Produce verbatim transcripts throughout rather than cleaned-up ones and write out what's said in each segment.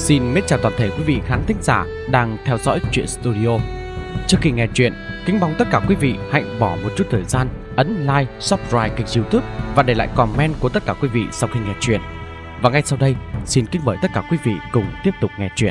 Xin mến chào toàn thể quý vị khán thính giả đang theo dõi Truyện Studio. Trước khi nghe chuyện, kính mong tất cả quý vị hãy bỏ một chút thời gian ấn like, subscribe kênh YouTube và để lại comment của tất cả quý vị sau khi nghe chuyện. Và ngay sau đây, xin kính mời tất cả quý vị cùng tiếp tục nghe chuyện.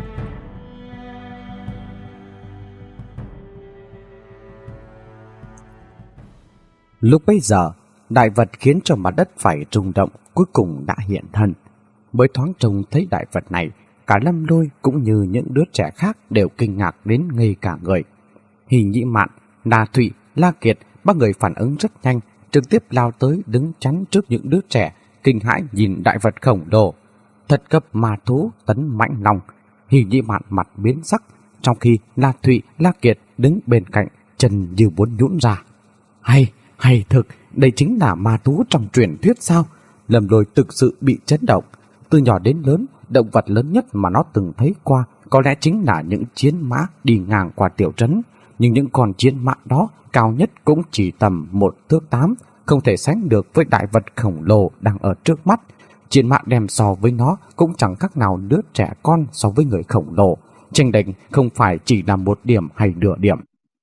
Lúc bấy giờ, đại vật khiến cho mặt đất phải rung động cuối cùng đã hiện thân. Mới thoáng trông thấy đại vật này, cả Lâm Lôi cũng như những đứa trẻ khác đều kinh ngạc đến ngây cả người. Hỉ Nhĩ Mạn, Na Thụy, La Kiệt, ba người phản ứng rất nhanh, trực tiếp lao tới đứng chắn trước những đứa trẻ, kinh hãi nhìn đại vật khổng lồ. Thật cấp ma thú tấn mãnh long. Hỉ Nhĩ Mạn mặt biến sắc, trong khi La Thụy, La Kiệt đứng bên cạnh, chân như muốn nhũn ra. Hay, hay thực, đây chính là ma thú trong truyền thuyết sao? Lâm Lôi thực sự bị chấn động. Từ nhỏ đến lớn, động vật lớn nhất mà nó từng thấy qua có lẽ chính là những chiến mã đi ngang qua tiểu trấn. Nhưng những con chiến mã đó cao nhất cũng chỉ tầm một thước tám, không thể sánh được với đại vật khổng lồ đang ở trước mắt. Chiến mã đem so với nó cũng chẳng khác nào đứa trẻ con so với người khổng lồ. Chênh lệch không phải chỉ là một điểm hay nửa điểm.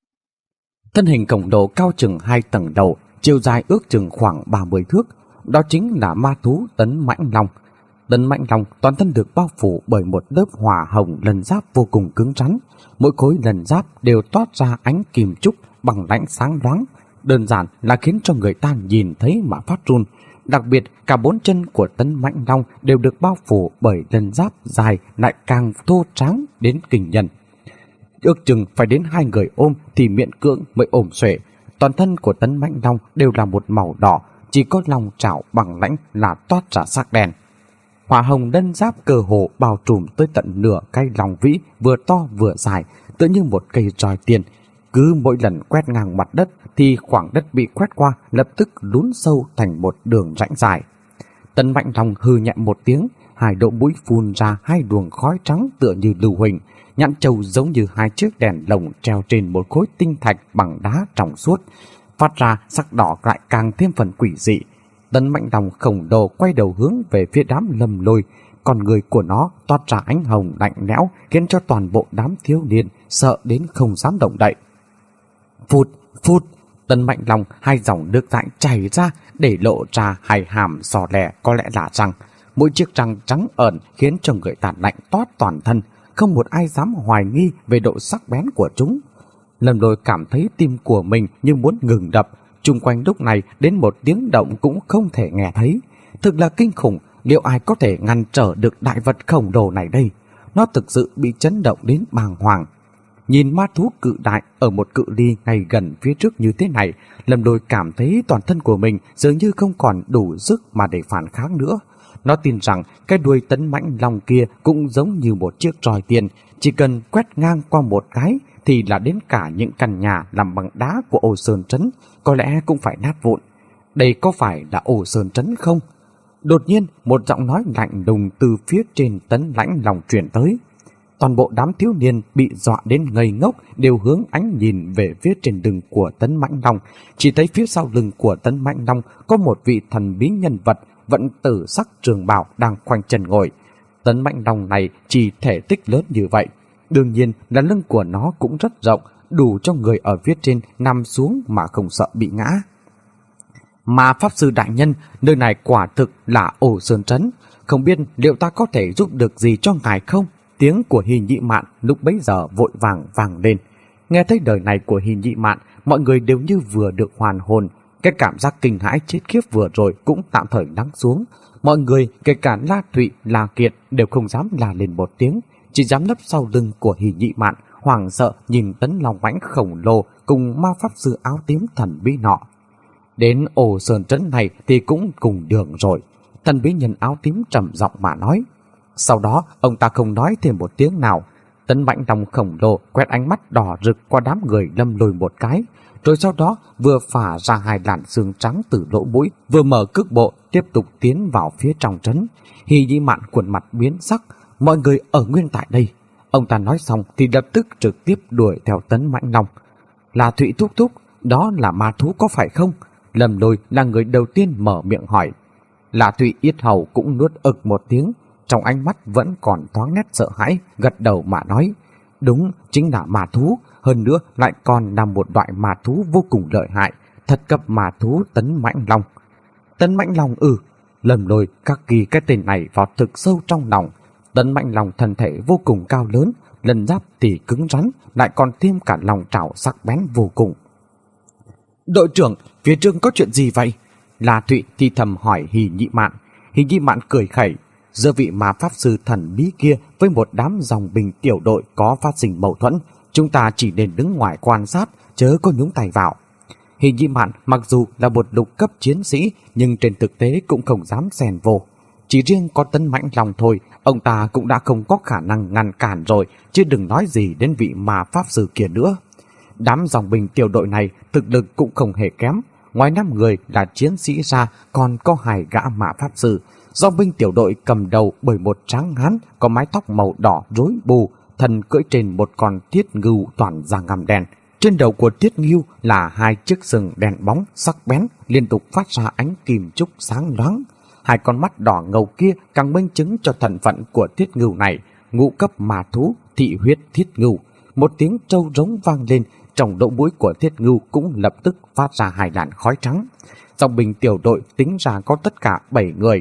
Thân hình khổng lồ cao chừng hai tầng đầu, chiều dài ước chừng khoảng ba mươi thước. Đó chính là ma thú Tấn Mãnh Long. Tấn Mãnh Long toàn thân được bao phủ bởi một lớp hỏa hồng lân giáp vô cùng cứng rắn. Mỗi khối lân giáp đều toát ra ánh kim trúc bằng lãnh sáng loáng, đơn giản là khiến cho người ta nhìn thấy mà phát run. Đặc biệt, cả bốn chân của Tấn Mãnh Long đều được bao phủ bởi lân giáp dài lại càng thô tráng đến kinh nhân. Ước chừng phải đến hai người ôm thì miễn cưỡng mới ôm xuể. Toàn thân của Tấn Mãnh Long đều là một màu đỏ, chỉ có lòng trảo bằng lãnh là toát ra sắc đen. Hỏa hồng lân giáp cơ hồ bao trùm tới tận nửa cái lòng vĩ vừa to vừa dài, tựa như một cây roi tiền. Cứ mỗi lần quét ngang mặt đất thì khoảng đất bị quét qua lập tức lún sâu thành một đường rãnh dài. Tấn Mãnh Long hừ nhẹ một tiếng, hai độ mũi phun ra hai luồng khói trắng tựa như lưu huỳnh, nhãn trâu giống như hai chiếc đèn lồng treo trên một khối tinh thạch bằng đá trong suốt, phát ra sắc đỏ lại càng thêm phần quỷ dị. Tấn Mãnh Long khổng lồ quay đầu hướng về phía đám Lâm Lôi, con người của nó toát ra ánh hồng lạnh lẽo khiến cho toàn bộ đám thiếu niên sợ đến không dám động đậy. Phụt, phụt, Tấn Mãnh Long hai dòng nước dãi chảy ra để lộ ra hai hàm sò lè có lẽ là răng. Mỗi chiếc răng trắng ẩn khiến cho người ta lạnh toát toàn thân, không một ai dám hoài nghi về độ sắc bén của chúng. Lâm Lôi cảm thấy tim của mình như muốn ngừng đập. Chung quanh lúc này đến một tiếng động cũng không thể nghe thấy. Thực là kinh khủng, liệu ai có thể ngăn trở được đại vật khổng lồ này đây? Nó thực sự bị chấn động đến bàng hoàng. Nhìn ma thú cự đại ở một cự ly ngay gần phía trước như thế này, Lâm Lôi cảm thấy toàn thân của mình dường như không còn đủ sức mà để phản kháng nữa. Nó tin rằng cái đuôi Tấn Mãnh Long kia cũng giống như một chiếc roi tiền, chỉ cần quét ngang qua một cái thì là đến cả những căn nhà làm bằng đá của Ô Sơn Trấn có lẽ cũng phải nát vụn. Đây có phải là Ô Sơn Trấn không? Đột nhiên một giọng nói lạnh lùng từ phía trên Tấn Mãnh Long truyền tới. Toàn bộ đám thiếu niên bị dọa đến ngây ngốc đều hướng ánh nhìn về phía trên lưng của Tấn Mãnh Long. Chỉ thấy phía sau lưng của Tấn Mãnh Long có một vị thần bí nhân vật vận tử sắc trường bào đang khoanh chân ngồi. Tấn Mãnh Long này chỉ thể tích lớn như vậy, đương nhiên là lưng của nó cũng rất rộng, đủ cho người ở phía trên nằm xuống mà không sợ bị ngã. Mà Pháp Sư Đại Nhân, nơi này quả thực là Ô Sơn Trấn, không biết liệu ta có thể giúp được gì cho ngài không? Tiếng của Hỉ Nhĩ Mạn lúc bấy giờ vội vàng vang lên. Nghe thấy lời này của Hỉ Nhĩ Mạn, mọi người đều như vừa được hoàn hồn. Cái cảm giác kinh hãi chết khiếp vừa rồi cũng tạm thời lắng xuống. Mọi người, kể cả La Thụy, La Kiệt đều không dám la lên một tiếng, chỉ dám nấp sau lưng của Hỉ Nhĩ Mạn, hoảng sợ nhìn Tấn Long Mãnh khổng lồ cùng ma pháp sư áo tím thần bí nọ. Đến Ô Sơn Trấn này thì cũng cùng đường rồi. Thần bí nhân áo tím trầm giọng mà nói. Sau đó ông ta không nói thêm một tiếng nào. Tấn Mãnh Long khổng lồ quét ánh mắt đỏ rực qua đám người Lâm Lôi một cái, rồi sau đó vừa phả ra hai làn xương trắng từ lỗ mũi, vừa mở cước bộ tiếp tục tiến vào phía trong trấn. Hỉ Nhĩ Mạn khuôn mặt biến sắc. Mọi người ở nguyên tại đây. Ông ta nói xong thì lập tức trực tiếp đuổi theo Tấn Mãnh Long. Là Thụy thúc thúc, đó là ma thú có phải không? Lâm Lôi là người đầu tiên mở miệng hỏi. Là Thụy yết hầu cũng nuốt ực một tiếng. trong ánh mắt vẫn còn thoáng nét sợ hãi, gật đầu mà nói, đúng, chính là ma thú, hơn nữa lại còn là một loại ma thú vô cùng lợi hại, thật cấp ma thú Tấn Mãnh Long. Tấn Mãnh Long ư? Lâm Lôi các ghi cái tên này vào thực sâu trong lòng. Tấn Mãnh Long thân thể vô cùng cao lớn, lân giáp thì cứng rắn, lại còn thêm cả lòng trảo sắc bén vô cùng. Đội trưởng, phía trước có chuyện gì vậy? La Thụy thì thầm hỏi Hỉ Nhị Mạn. Hỉ Nhị Mạn cười khẩy, giữa vị ma pháp sư thần bí kia với một đám dòng binh tiểu đội có phát sinh mâu thuẫn, chúng ta chỉ nên đứng ngoài quan sát, chớ có nhúng tay vào. Hỉ Nhị Mạn mặc dù là một lục cấp chiến sĩ, nhưng trên thực tế cũng không dám xen vô. Chỉ riêng có Tấn Mãnh Long thôi, ông ta cũng đã không có khả năng ngăn cản rồi, chứ đừng nói gì đến vị ma pháp sư kia nữa. Đám dòng binh tiểu đội này thực lực cũng không hề kém, ngoài năm người là chiến sĩ ra còn có hai gã ma pháp sư. Dòng binh tiểu đội cầm đầu bởi một tráng hán có mái tóc màu đỏ rối bù, thân cưỡi trên một con thiết ngưu toàn da ngăm đen. Trên đầu của thiết ngưu là hai chiếc sừng đen bóng sắc bén liên tục phát ra ánh kim trúc sáng loáng. Hai con mắt đỏ ngầu kia càng minh chứng cho thân phận của thiết ngưu này, ngũ cấp ma thú thị huyết thiết ngưu. Một tiếng trâu rống vang lên, trong lỗ mũi của thiết ngưu cũng lập tức phát ra hai làn khói trắng. Dòng binh tiểu đội tính ra có tất cả bảy người,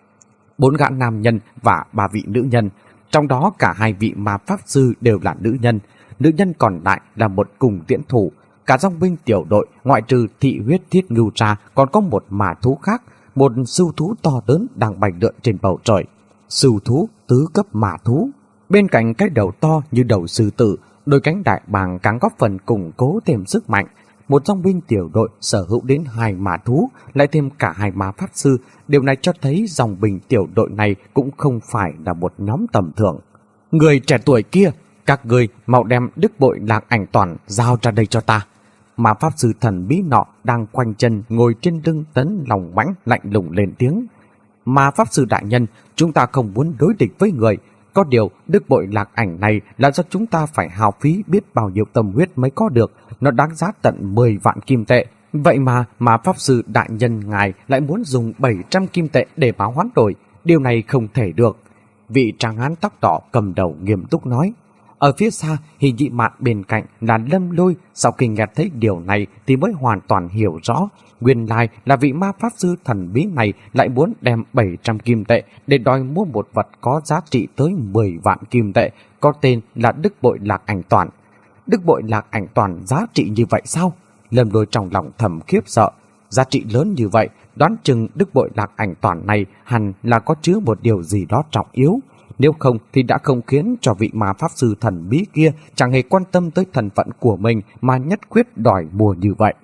bốn gã nam nhân và ba vị nữ nhân, trong đó cả hai vị ma pháp sư đều là nữ nhân. Nữ nhân còn lại là một cùng tiễn thủ. Cả dòng binh tiểu đội ngoại trừ thị huyết thiết ngưu ra còn có một ma thú khác, một sưu thú to lớn đang bay lượn trên bầu trời. Sưu thú tứ cấp ma thú. Bên cạnh cái đầu to như đầu sư tử, đôi cánh đại bàng càng góp phần củng cố thêm sức mạnh. Một dòng binh tiểu đội sở hữu đến hai ma thú, lại thêm cả hai ma pháp sư. Điều này cho thấy dòng binh tiểu đội này cũng không phải là một nhóm tầm thường. Người trẻ tuổi kia, các người mau đem đức bội Lạc Ảnh Toàn giao ra đây cho ta. Ma pháp sư thần bí nọ đang khoanh chân ngồi trên lưng Tấn Lòng Mãnh lạnh lùng lên tiếng. Ma pháp sư đại nhân, chúng ta không muốn đối địch với người. Có điều đức bội Lạc Ảnh này là do chúng ta phải hao phí biết bao nhiêu tâm huyết mới có được. Nó đáng giá tận mười vạn kim tệ. Vậy mà ma pháp sư đại nhân ngài lại muốn dùng bảy trăm kim tệ để báo hoán đổi. Điều này không thể được. Vị tráng hán tóc đỏ cầm đầu nghiêm túc nói. Ở phía xa, Hỉ Nhị Mạn bên cạnh là Lâm Lôi. Sau khi nghe thấy điều này thì mới hoàn toàn hiểu rõ. Nguyên lai là vị ma pháp sư thần bí này lại muốn đem bảy trăm kim tệ để đòi mua một vật có giá trị tới mười vạn kim tệ, có tên là đức bội Lạc Ảnh Toàn. Đức bội Lạc Ảnh Toàn giá trị như vậy sao? Lâm Lôi trong lòng thầm khiếp sợ. Giá trị lớn như vậy, đoán chừng đức bội Lạc Ảnh Toàn này hẳn là có chứa một điều gì đó trọng yếu. Nếu không thì đã không khiến cho vị ma pháp sư thần bí kia chẳng hề quan tâm tới thân phận của mình mà nhất quyết đòi mua như vậy.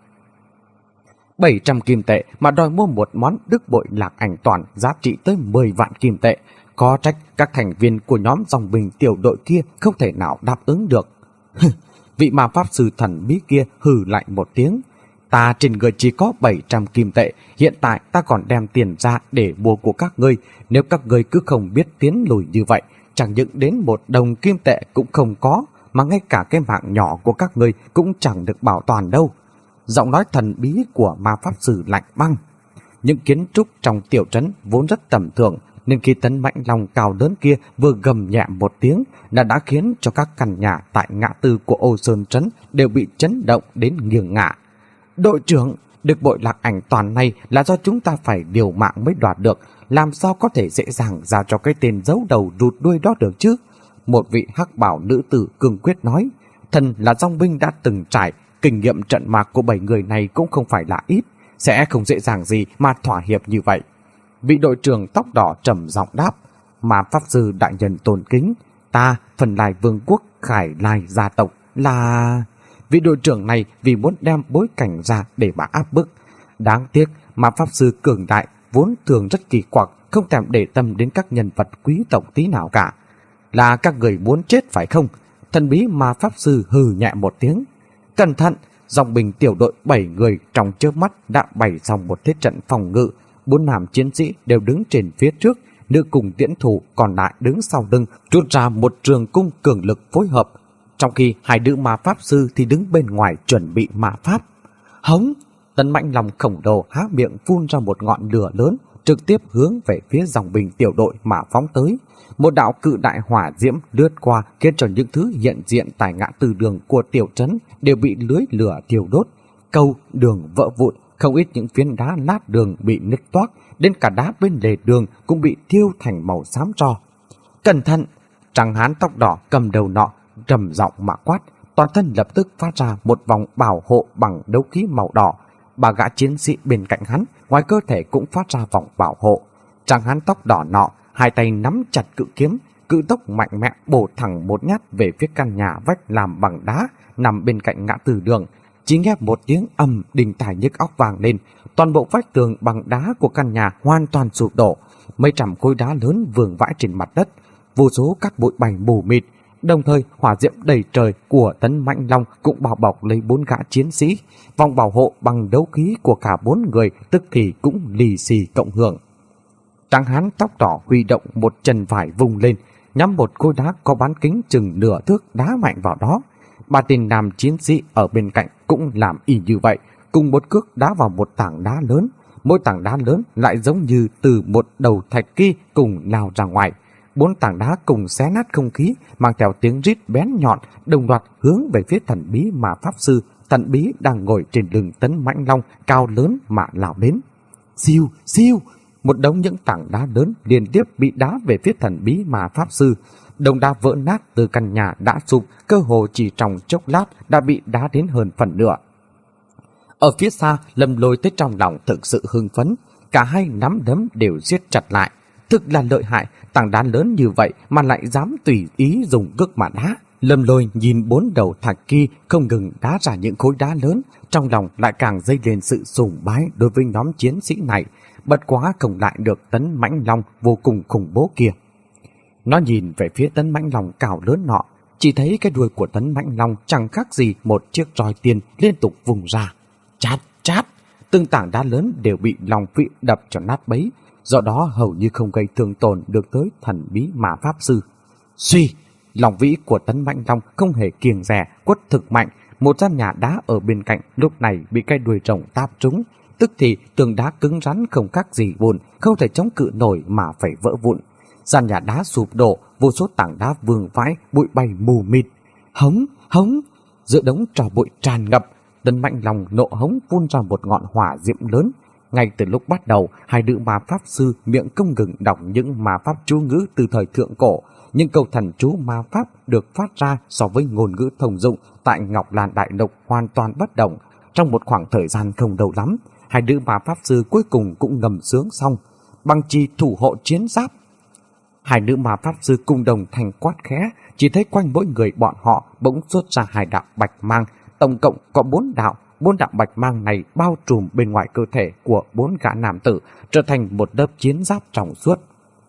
bảy trăm kim tệ mà đòi mua một món đức bội Lạc Ảnh Toàn giá trị tới mười vạn kim tệ. Có trách các thành viên của nhóm dòng binh tiểu đội kia không thể nào đáp ứng được. Vị ma pháp sư thần bí kia hừ lại một tiếng. Ta trên người chỉ có bảy trăm kim tệ, hiện tại ta còn đem tiền ra để mua của các ngươi. Nếu các ngươi cứ không biết tiến lùi như vậy, chẳng những đến một đồng kim tệ cũng không có, mà ngay cả cái mạng nhỏ của các ngươi cũng chẳng được bảo toàn đâu. Giọng nói thần bí của ma pháp sư lạnh băng. Những kiến trúc trong tiểu trấn vốn rất tầm thường, nên khi Tấn Mãnh Long cao lớn kia vừa gầm nhẹ một tiếng là đã khiến cho các căn nhà tại ngã tư của Ô Sơn trấn đều bị chấn động đến nghiêng ngả. Đội trưởng, đức bội Lạc Ảnh Toàn này là do chúng ta phải liều mạng mới đoạt được, làm sao có thể dễ dàng giao cho cái tên giấu đầu rụt đuôi đó được chứ? Một vị hắc bảo nữ tử cương quyết nói. Thần là dòng binh đã từng trải, kinh nghiệm trận mạc của bảy người này cũng không phải là ít, sẽ không dễ dàng gì mà thỏa hiệp như vậy. Vị đội trưởng tóc đỏ trầm giọng đáp. Ma pháp sư đại nhân tôn kính, ta Phần Lai Vương quốc Khải Lai gia tộc là... Vị đội trưởng này vì muốn đem bối cảnh ra để mà áp bức. Đáng tiếc ma pháp sư cường đại vốn thường rất kỳ quặc, không thèm để tâm đến các nhân vật quý tộc tí nào cả. Là các người muốn chết phải không? Thần bí ma pháp sư hừ nhẹ một tiếng. Cẩn thận! Dòng binh tiểu đội bảy người trong chớp mắt đã bày xong một thế trận phòng ngự. Bốn nam chiến sĩ đều đứng trên phía trước, nữ cùng tiễn thủ còn lại đứng sau lưng, rút ra một trường cung cường lực phối hợp. Trong khi hai nữ ma pháp sư thì đứng bên ngoài chuẩn bị ma pháp. Hống! Tấn Mãnh Long khổng lồ há miệng phun ra một ngọn lửa lớn, trực tiếp hướng về phía dòng binh tiểu đội mà phóng tới. Một đạo cự đại hỏa diễm lướt qua khiến cho những thứ hiện diện tại ngã tư đường của tiểu trấn đều bị lưới lửa thiêu đốt, cầu đường vỡ vụn, không ít những phiến đá lát đường bị nứt toác, đến cả đá bên lề đường cũng bị thiêu thành màu xám tro. Cẩn thận! Tráng hán tóc đỏ cầm đầu nọ trầm giọng mà quát, toàn thân lập tức phát ra một vòng bảo hộ bằng đấu khí màu đỏ. Ba gã chiến sĩ bên cạnh hắn, ngoài cơ thể cũng phát ra vòng bảo hộ. Tráng hán tóc đỏ nọ, hai tay nắm chặt cự kiếm, cự tốc mạnh mẽ bổ thẳng một nhát về phía căn nhà vách làm bằng đá nằm bên cạnh ngã tư đường. Chỉ nghe một tiếng ầm đình tài nhức óc vang lên, toàn bộ vách tường bằng đá của căn nhà hoàn toàn sụp đổ, mấy trăm khối đá lớn vương vãi trên mặt đất, vô số các bụi bành mù mịt. Đồng thời hỏa diễm đầy trời của Tấn Mãnh Long cũng bao bọc lấy bốn gã chiến sĩ, vòng bảo hộ bằng đấu khí của cả bốn người tức thì cũng lì xì cộng hưởng. Tráng hán tóc đỏ huy động một chân vải vùng lên, nhắm một khối đá có bán kính chừng nửa thước đá mạnh vào đó. Ba tên nam chiến sĩ ở bên cạnh cũng làm y như vậy, cùng một cước đá vào một tảng đá lớn. Mỗi tảng đá lớn lại giống như từ một đầu thạch kỳ cùng lao ra ngoài. Bốn tảng đá cùng xé nát không khí, mang theo tiếng rít bén nhọn, đồng loạt hướng về phía thần bí mà pháp sư. Thần bí đang ngồi trên lưng Tấn Mãnh Long cao lớn mà lao đến. Siêu, siêu! Một đống những tảng đá lớn liên tiếp bị đá về phía thần bí mà pháp sư. Đồng đá vỡ nát từ căn nhà đã sụp, cơ hồ chỉ trong chốc lát đã bị đá đến hơn phần nửa. Ở phía xa, Lâm Lôi tới trong lòng thực sự hưng phấn, cả hai nắm đấm đều siết chặt lại. Thực là lợi hại, tảng đá lớn như vậy mà lại dám tùy ý dùng cước mà đá. Lâm Lôi nhìn bốn đầu thạch kỳ không ngừng đá ra những khối đá lớn, trong lòng lại càng dấy lên sự sùng bái đối với nhóm chiến sĩ này. Bất quá không lại được Tấn Mãnh Long vô cùng khủng bố kia. Nó nhìn về phía Tấn Mãnh Long cao lớn nọ, chỉ thấy cái đuôi của Tấn Mãnh Long chẳng khác gì một chiếc roi tiên liên tục vùng ra. Chát, chát, từng tảng đá lớn đều bị Long Vĩ đập cho nát bấy, do đó hầu như không gây thương tổn được tới thần bí mà pháp sư. Suy, Long Vĩ của Tấn Mãnh Long không hề kiêng dè, quất thực mạnh. Một gian nhà đá ở bên cạnh lúc này bị cái đuôi rồng táp trúng, tức thì tường đá cứng rắn không khác gì vụn, không thể chống cự nổi mà phải vỡ vụn. Gian nhà đá sụp đổ, vô số tảng đá vương vãi, bụi bay mù mịt. Hống, hống! Giữa đống tro bụi tràn ngập, Tấn Mãnh Long nộ hống phun ra một ngọn hỏa diễm lớn. Ngay từ lúc bắt đầu, hai nữ ma pháp sư miệng không ngừng đọc những ma pháp chú ngữ từ thời thượng cổ. Những câu thần chú ma pháp được phát ra so với ngôn ngữ thông dụng tại Ngọc Lan Đại Lục hoàn toàn bất động. Trong một khoảng thời gian không lâu lắm, hai nữ ma pháp sư cuối cùng cũng ngầm sướng xong. Bằng chi thủ hộ chiến giáp. Hai nữ ma pháp sư cùng đồng thành quát khẽ, chỉ thấy quanh mỗi người bọn họ bỗng xuất ra hai đạo bạch mang, tổng cộng có bốn đạo. Bốn đạo bạch mang này bao trùm bên ngoài cơ thể của bốn gã nam tử, trở thành một lớp chiến giáp trong suốt.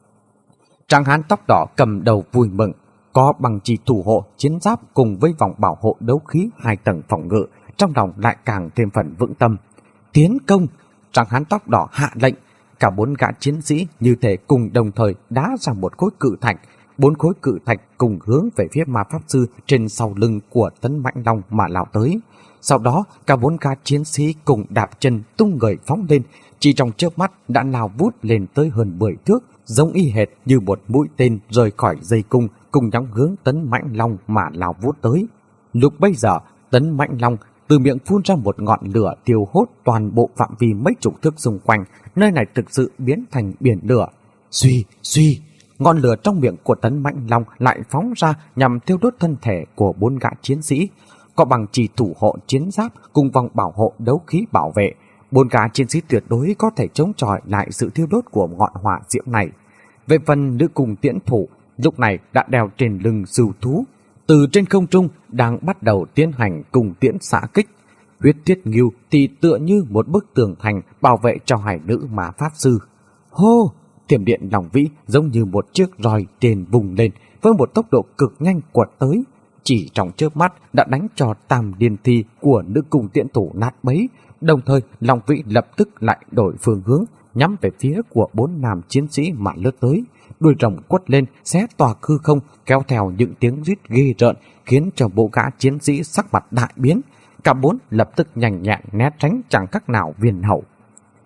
Tráng hán tóc đỏ cầm đầu vui mừng, có bằng chỉ thủ hộ chiến giáp cùng với vòng bảo hộ đấu khí hai tầng phòng ngự, trong lòng lại càng thêm phần vững tâm. Tiến công! Tráng hán tóc đỏ hạ lệnh. Cả bốn gã chiến sĩ như thể cùng đồng thời đá ra một khối cự thạch. Bốn khối cự thạch cùng hướng về phía ma pháp sư trên sau lưng của Tấn Mãnh Long mà lao tới. Sau đó, cả bốn gã chiến sĩ cùng đạp chân tung người phóng lên, chỉ trong chớp mắt đã lao vút lên tới hơn mười thước, giống y hệt như một mũi tên rời khỏi dây cung, cùng nhắm hướng Tấn Mãnh Long mà lao vút tới. Lúc bấy giờ, Tấn Mãnh Long từ miệng phun ra một ngọn lửa thiêu hốt toàn bộ phạm vi mấy chục thước xung quanh, nơi này thực sự biến thành biển lửa. Suy, suy, ngọn lửa trong miệng của Tấn Mãnh Long lại phóng ra nhằm thiêu đốt thân thể của bốn gã chiến sĩ. Có bằng chỉ thủ hộ chiến giáp cùng vòng bảo hộ đấu khí bảo vệ, bốn gã chiến sĩ tuyệt đối có thể chống chọi lại sự thiêu đốt của ngọn hỏa diễm này. Về phần nữ cùng tiễn thủ, lúc này đã đeo trên lưng sưu thú, từ trên không trung đang bắt đầu tiến hành cùng tiễn xạ kích. Huyết Thiết Ngưu thì tựa như một bức tường thành bảo vệ cho hai nữ ma pháp sư. Hô! Thiểm điện Long Vĩ giống như một chiếc roi trên vùng lên với một tốc độ cực nhanh quật tới. Chỉ trong chớp mắt đã đánh cho tam điên thi của nữ cung tiễn thủ nát bấy. Đồng thời Long Vĩ lập tức lại đổi phương hướng, nhắm về phía của bốn nam chiến sĩ mà lướt tới. Đuôi rồng quất lên xé toạc hư không, kéo theo những tiếng rít ghê rợn, khiến cho bộ gã chiến sĩ sắc mặt đại biến. Cả bốn lập tức nhanh nhẹn né tránh chẳng cách nào viên hậu.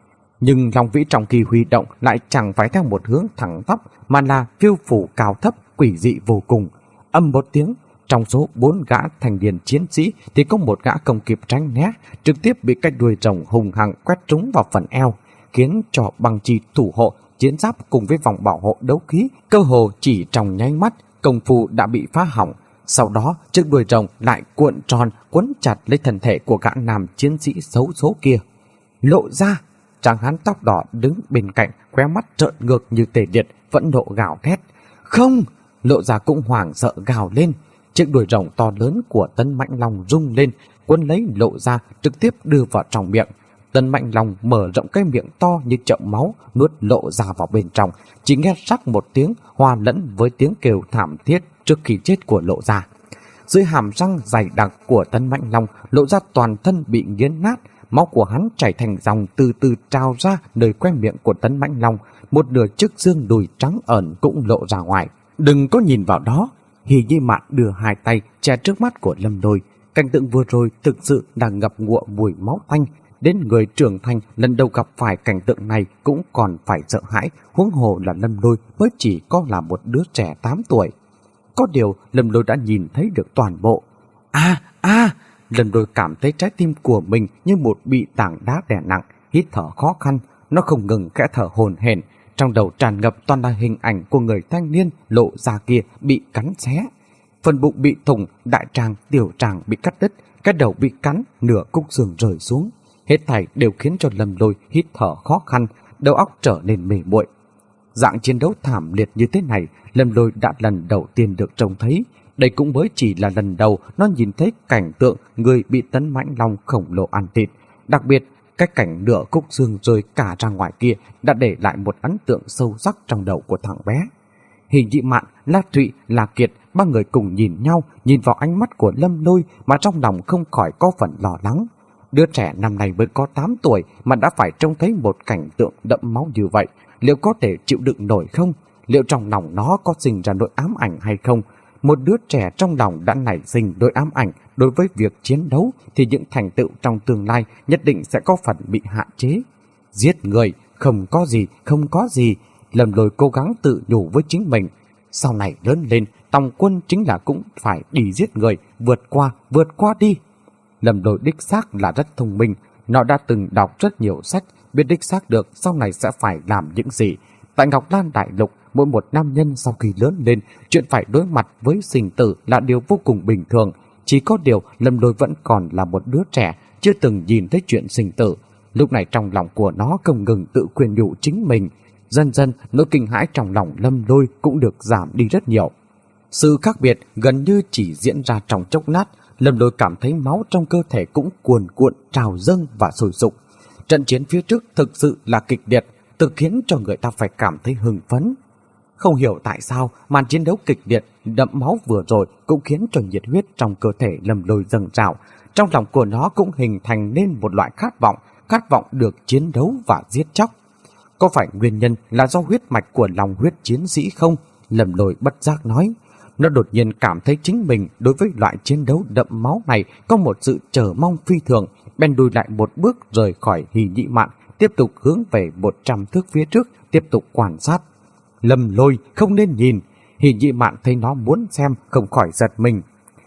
Nhưng Long Vĩ trong khi huy động lại chẳng phải theo một hướng thẳng tắp, mà là phiêu phù cao thấp, quỷ dị vô cùng. Âm một tiếng, trong số bốn gã thành niên chiến sĩ thì có một gã không kịp tránh né, trực tiếp bị cái đuôi rồng hùng hăng quét trúng vào phần eo, khiến cho băng chi thủ hộ, chiến giáp cùng với vòng bảo hộ đấu khí cơ hồ chỉ trong nháy mắt công phu đã bị phá hỏng. Sau đó chiếc đuôi rồng lại cuộn tròn quấn chặt lấy thân thể của gã nam chiến sĩ xấu số kia. Lộ Ra, tráng hán tóc đỏ đứng bên cạnh, khóe mắt trợn ngược như tê liệt, vẫn nộ gào thét. Không! Lộ Ra cũng hoảng sợ gào lên. Chiếc đuôi rồng to lớn của Tấn Mãnh Long rung lên, quấn lấy Lộ Ra trực tiếp đưa vào trong miệng. Tấn Mãnh Long mở rộng cái miệng to như chậu máu, nuốt Lộ Ra vào bên trong, chỉ nghe rắc một tiếng hòa lẫn với tiếng kêu thảm thiết trước khi chết của Lộ Ra. Dưới hàm răng dày đặc của Tấn Mãnh Long, Lộ Ra toàn thân bị nghiến nát, máu của hắn chảy thành dòng từ từ trào ra nơi que miệng của Tấn Mãnh Long, một nửa chiếc xương đùi trắng ẩn cũng lộ ra ngoài. Đừng có nhìn vào đó! Hỉ Nhi Mạn đưa hai tay che trước mắt của Lâm Lôi. Cảnh tượng vừa rồi thực sự đang ngập ngụa mùi máu tanh. Đến người trưởng thành lần đầu gặp phải cảnh tượng này cũng còn phải sợ hãi, huống hồ là Lâm Lôi mới chỉ có là một đứa trẻ tám tuổi. Có điều Lâm Lôi đã nhìn thấy được toàn bộ. A a Lâm Lôi cảm thấy trái tim của mình như một bị tảng đá đè nặng, hít thở khó khăn. Nó không ngừng khẽ thở hổn hển, trong đầu tràn ngập toàn là hình ảnh của người thanh niên Lộ Ra kia bị cắn xé. Phần bụng bị thủng, đại tràng, tiểu tràng bị cắt đứt, cái đầu bị cắn, nửa cúc xương rơi xuống. Hết thảy đều khiến cho Lâm Lôi hít thở khó khăn, đầu óc trở nên mê muội. Dạng chiến đấu thảm liệt như thế này, Lâm Lôi đã lần đầu tiên được trông thấy. Đây cũng mới chỉ là lần đầu nó nhìn thấy cảnh tượng người bị Tấn Mãnh Long khổng lồ ăn thịt. Đặc biệt, cái cảnh nửa cúc xương rơi cả ra ngoài kia đã để lại một ấn tượng sâu sắc trong đầu của thằng bé. Hỉ Nhi Mạn, La Thụy, La Kiệt, ba người cùng nhìn nhau, nhìn vào ánh mắt của Lâm Lôi mà trong lòng không khỏi có phần lo lắng. Đứa trẻ năm nay mới có tám tuổi mà đã phải trông thấy một cảnh tượng đẫm máu như vậy, liệu có thể chịu đựng nổi không? Liệu trong lòng nó có sinh ra nỗi ám ảnh hay không? Một đứa trẻ trong lòng đã nảy sinh nỗi ám ảnh đối với việc chiến đấu thì những thành tựu trong tương lai nhất định sẽ có phần bị hạn chế. Giết người, không có gì, không có gì. Lâm Lôi cố gắng tự nhủ với chính mình. Sau này lớn lên, tòng quân chính là cũng phải đi giết người, vượt qua, vượt qua đi. Lâm Lôi đích xác là rất thông minh. Nó đã từng đọc rất nhiều sách, biết đích xác được sau này sẽ phải làm những gì. Tại Ngọc Lan Đại Lục, mỗi một nam nhân sau khi lớn lên, chuyện phải đối mặt với sinh tử là điều vô cùng bình thường. Chỉ có điều Lâm Lôi vẫn còn là một đứa trẻ, chưa từng nhìn thấy chuyện sinh tử. Lúc này trong lòng của nó không ngừng tự khuyên nhủ chính mình. Dần dần, nỗi kinh hãi trong lòng Lâm Lôi cũng được giảm đi rất nhiều. Sự khác biệt gần như chỉ diễn ra trong chốc lát. Lâm Lôi cảm thấy máu trong cơ thể cũng cuồn cuộn, trào dâng và sôi sục. Trận chiến phía trước thực sự là kịch liệt, tự khiến cho người ta phải cảm thấy hưng phấn. Không hiểu tại sao màn chiến đấu kịch liệt đẫm máu vừa rồi cũng khiến cho nhiệt huyết trong cơ thể Lâm Lôi dâng trào. Trong lòng của nó cũng hình thành nên một loại khát vọng, khát vọng được chiến đấu và giết chóc. Có phải nguyên nhân là do huyết mạch của lòng huyết chiến sĩ không? Lâm Lôi bất giác nói. Nó đột nhiên cảm thấy chính mình đối với loại chiến đấu đậm máu này có một sự chờ mong phi thường, bèn lùi lại một bước rời khỏi Hỉ Nhi Mạn, tiếp tục hướng về một trăm thước phía trước, tiếp tục quan sát. Lâm Lôi không nên nhìn. Hỉ Nhi Mạn thấy nó muốn xem không khỏi giật mình.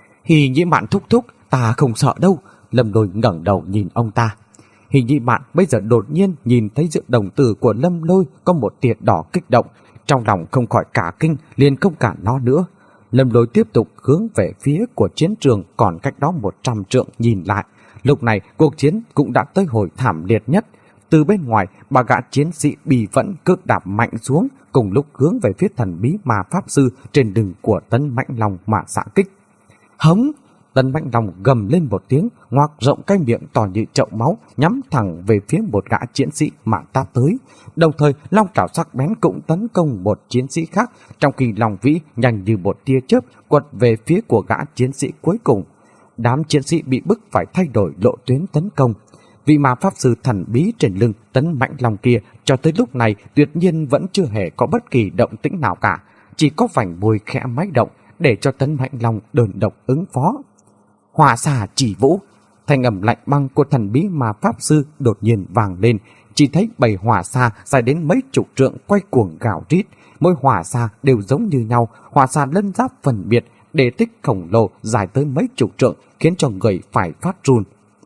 Hỉ Nhi Mạn thúc thúc, ta không sợ đâu. Lâm Lôi ngẩng đầu nhìn ông ta. Hỉ Nhi Mạn bây giờ đột nhiên nhìn thấy giữa đồng tử của Lâm Lôi có một tia đỏ kích động, trong lòng không khỏi cả kinh, liền không cản nó nữa. Lâm Lôi tiếp tục hướng về phía của chiến trường còn cách đó một trăm trượng nhìn lại. Lúc này cuộc chiến cũng đã tới hồi thảm liệt nhất. Từ bên ngoài, ba gã chiến sĩ bị vẫn cước đạp mạnh xuống, cùng lúc hướng về phía thần bí ma pháp sư trên đường của Tấn Mãnh Long mà xạ kích. Hống! Tấn Mãnh Long gầm lên một tiếng, ngoác rộng cái miệng to như chậu máu, nhắm thẳng về phía một gã chiến sĩ mà táp tới. Đồng thời, long trảo sắc bén cũng tấn công một chiến sĩ khác, trong khi Long Vĩ nhanh như một tia chớp quật về phía của gã chiến sĩ cuối cùng. Đám chiến sĩ bị bức phải thay đổi lộ tuyến tấn công. Vị ma pháp sư thần bí trên lưng Tấn Mãnh Long kia cho tới lúc này tuyệt nhiên vẫn chưa hề có bất kỳ động tĩnh nào cả, chỉ có vành môi khẽ máy động để cho Tấn Mãnh Long đơn độc ứng phó. Hỏa xà chỉ vũ! thanh âm lạnh băng của thần bí ma pháp sư đột nhiên vang lên. Chỉ thấy bảy hỏa xà dài đến mấy chục trượng quay cuồng gào rít, mỗi hỏa xà đều giống như nhau, hỏa xà lân giáp phân biệt, đề tích khổng lồ dài tới mấy chục trượng khiến cho người phải phát run.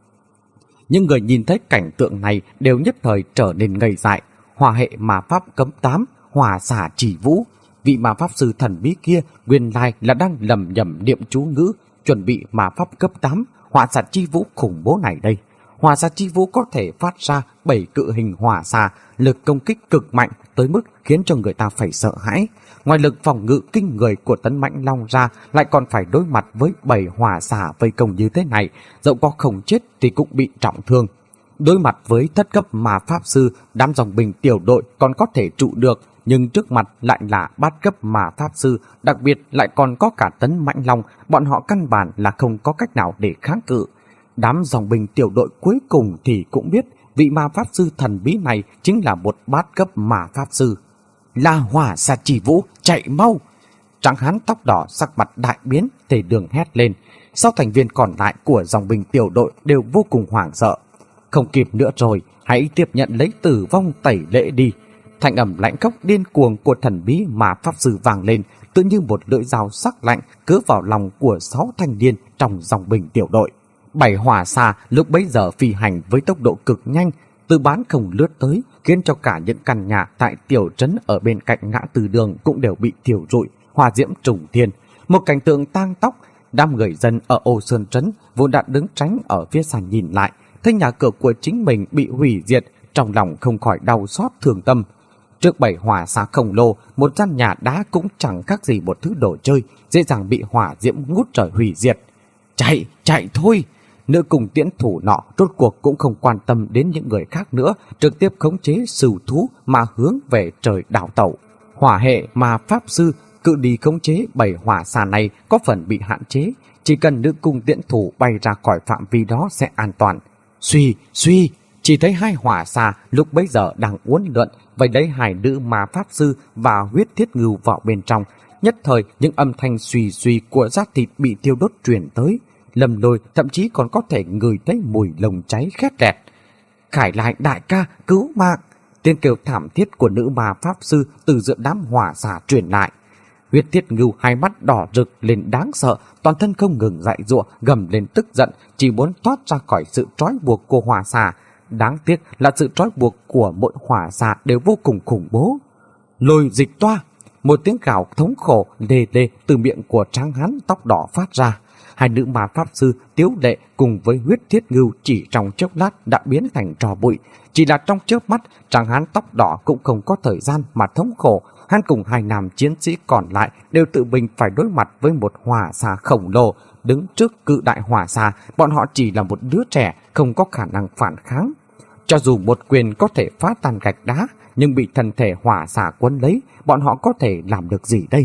Nhưng người nhìn thấy cảnh tượng này đều nhất thời trở nên ngây dại. Hỏa hệ ma pháp cấm tám, hỏa xà chỉ vũ. Vị ma pháp sư thần bí kia nguyên lai là đang lầm nhầm niệm chú ngữ, chuẩn bị ma pháp cấp tám, hỏa xà chi vũ khủng bố này đây. Hỏa xà chi vũ có thể phát ra bảy cự hình hỏa xà, lực công kích cực mạnh tới mức khiến cho người ta phải sợ hãi. Ngoài lực phòng ngự kinh người của Tấn Mãnh Long ra, lại còn phải đối mặt với bảy hỏa xà vây công như thế này, dẫu có không chết thì cũng bị trọng thương. Đối mặt với thất cấp ma pháp sư, đám dòng binh tiểu đội còn có thể trụ được, nhưng trước mặt lại là bát cấp ma pháp sư, đặc biệt lại còn có cả Tấn Mãnh Long, bọn họ căn bản là không có cách nào để kháng cự. Đám dòng binh tiểu đội cuối cùng thì cũng biết vị ma pháp sư thần bí này chính là một bát cấp ma pháp sư. Là hỏa xà chỉ vũ, chạy mau! Tráng hán tóc đỏ sắc mặt đại biến, Tề Đường hét lên. Sau thành viên còn lại của dòng binh tiểu đội đều vô cùng hoảng sợ. Không kịp nữa rồi, hãy tiếp nhận lấy tử vong tẩy lễ đi. Thanh âm lãnh khốc điên cuồng của thần bí ma pháp sư vang lên, tự như một lưỡi dao sắc lạnh cứa vào lòng của sáu thanh niên trong dòng binh tiểu đội. Bảy hỏa xà lúc bấy giờ phi hành với tốc độ cực nhanh, từ bán không lướt tới, khiến cho cả những căn nhà tại tiểu trấn ở bên cạnh ngã tư đường cũng đều bị thiêu rụi, hỏa diễm trùng thiên. Một cảnh tượng tang tóc. Đám người dân ở Ô Sơn trấn vốn đã đứng tránh ở phía xa nhìn lại, thấy nhà cửa của chính mình bị hủy diệt, trong lòng không khỏi đau xót thương tâm. Trước bảy hỏa xà khổng lồ, một gian nhà đá cũng chẳng khác gì một thứ đồ chơi, dễ dàng bị hỏa diễm ngút trời hủy diệt. Chạy, chạy thôi! Nữ cùng tiễn thủ nọ rốt cuộc cũng không quan tâm đến những người khác nữa, trực tiếp khống chế sửu thú mà hướng về trời đảo tẩu. Hỏa hệ ma pháp sư cự đi khống chế bảy hỏa xà này có phần bị hạn chế, chỉ cần nữ cung tiễn thủ bay ra khỏi phạm vi đó sẽ an toàn. Suy, suy, chỉ thấy hai hỏa xà lúc bấy giờ đang uốn lượn, vậy lấy hai nữ ma pháp sư và huyết thiết ngưu vào bên trong. Nhất thời những âm thanh suy suy của xác thịt bị thiêu đốt truyền tới. Lâm Lôi thậm chí còn có thể ngửi thấy mùi lồng cháy khét lẹt. Khải lại đại ca, cứu mạng! Tiếng kêu thảm thiết của nữ ma pháp sư từ giữa đám hỏa xà truyền lại. Huyết thiết ngưu hai mắt đỏ rực lên đáng sợ, toàn thân không ngừng dại giụa, gầm lên tức giận, chỉ muốn thoát ra khỏi sự trói buộc của hỏa xà. Đáng tiếc là sự trói buộc của mỗi hỏa xà đều vô cùng khủng bố. Lôi dịch toa! Một tiếng gào thống khổ lê lê từ miệng của tráng hán tóc đỏ phát ra. Hai nữ ma pháp sư Tiếu Lệ cùng với huyết thiết ngưu chỉ trong chốc lát đã biến thành tro bụi. Chỉ là trong chớp mắt, tráng hán tóc đỏ cũng không có thời gian mà thống khổ. Hắn cùng hai nam chiến sĩ còn lại đều tự mình phải đối mặt với một hỏa xà khổng lồ. Đứng trước cự đại hỏa xà, bọn họ chỉ là một đứa trẻ, không có khả năng phản kháng. Cho dù một quyền có thể phá tan gạch đá, nhưng bị thân thể hỏa xà quấn lấy, bọn họ có thể làm được gì đây?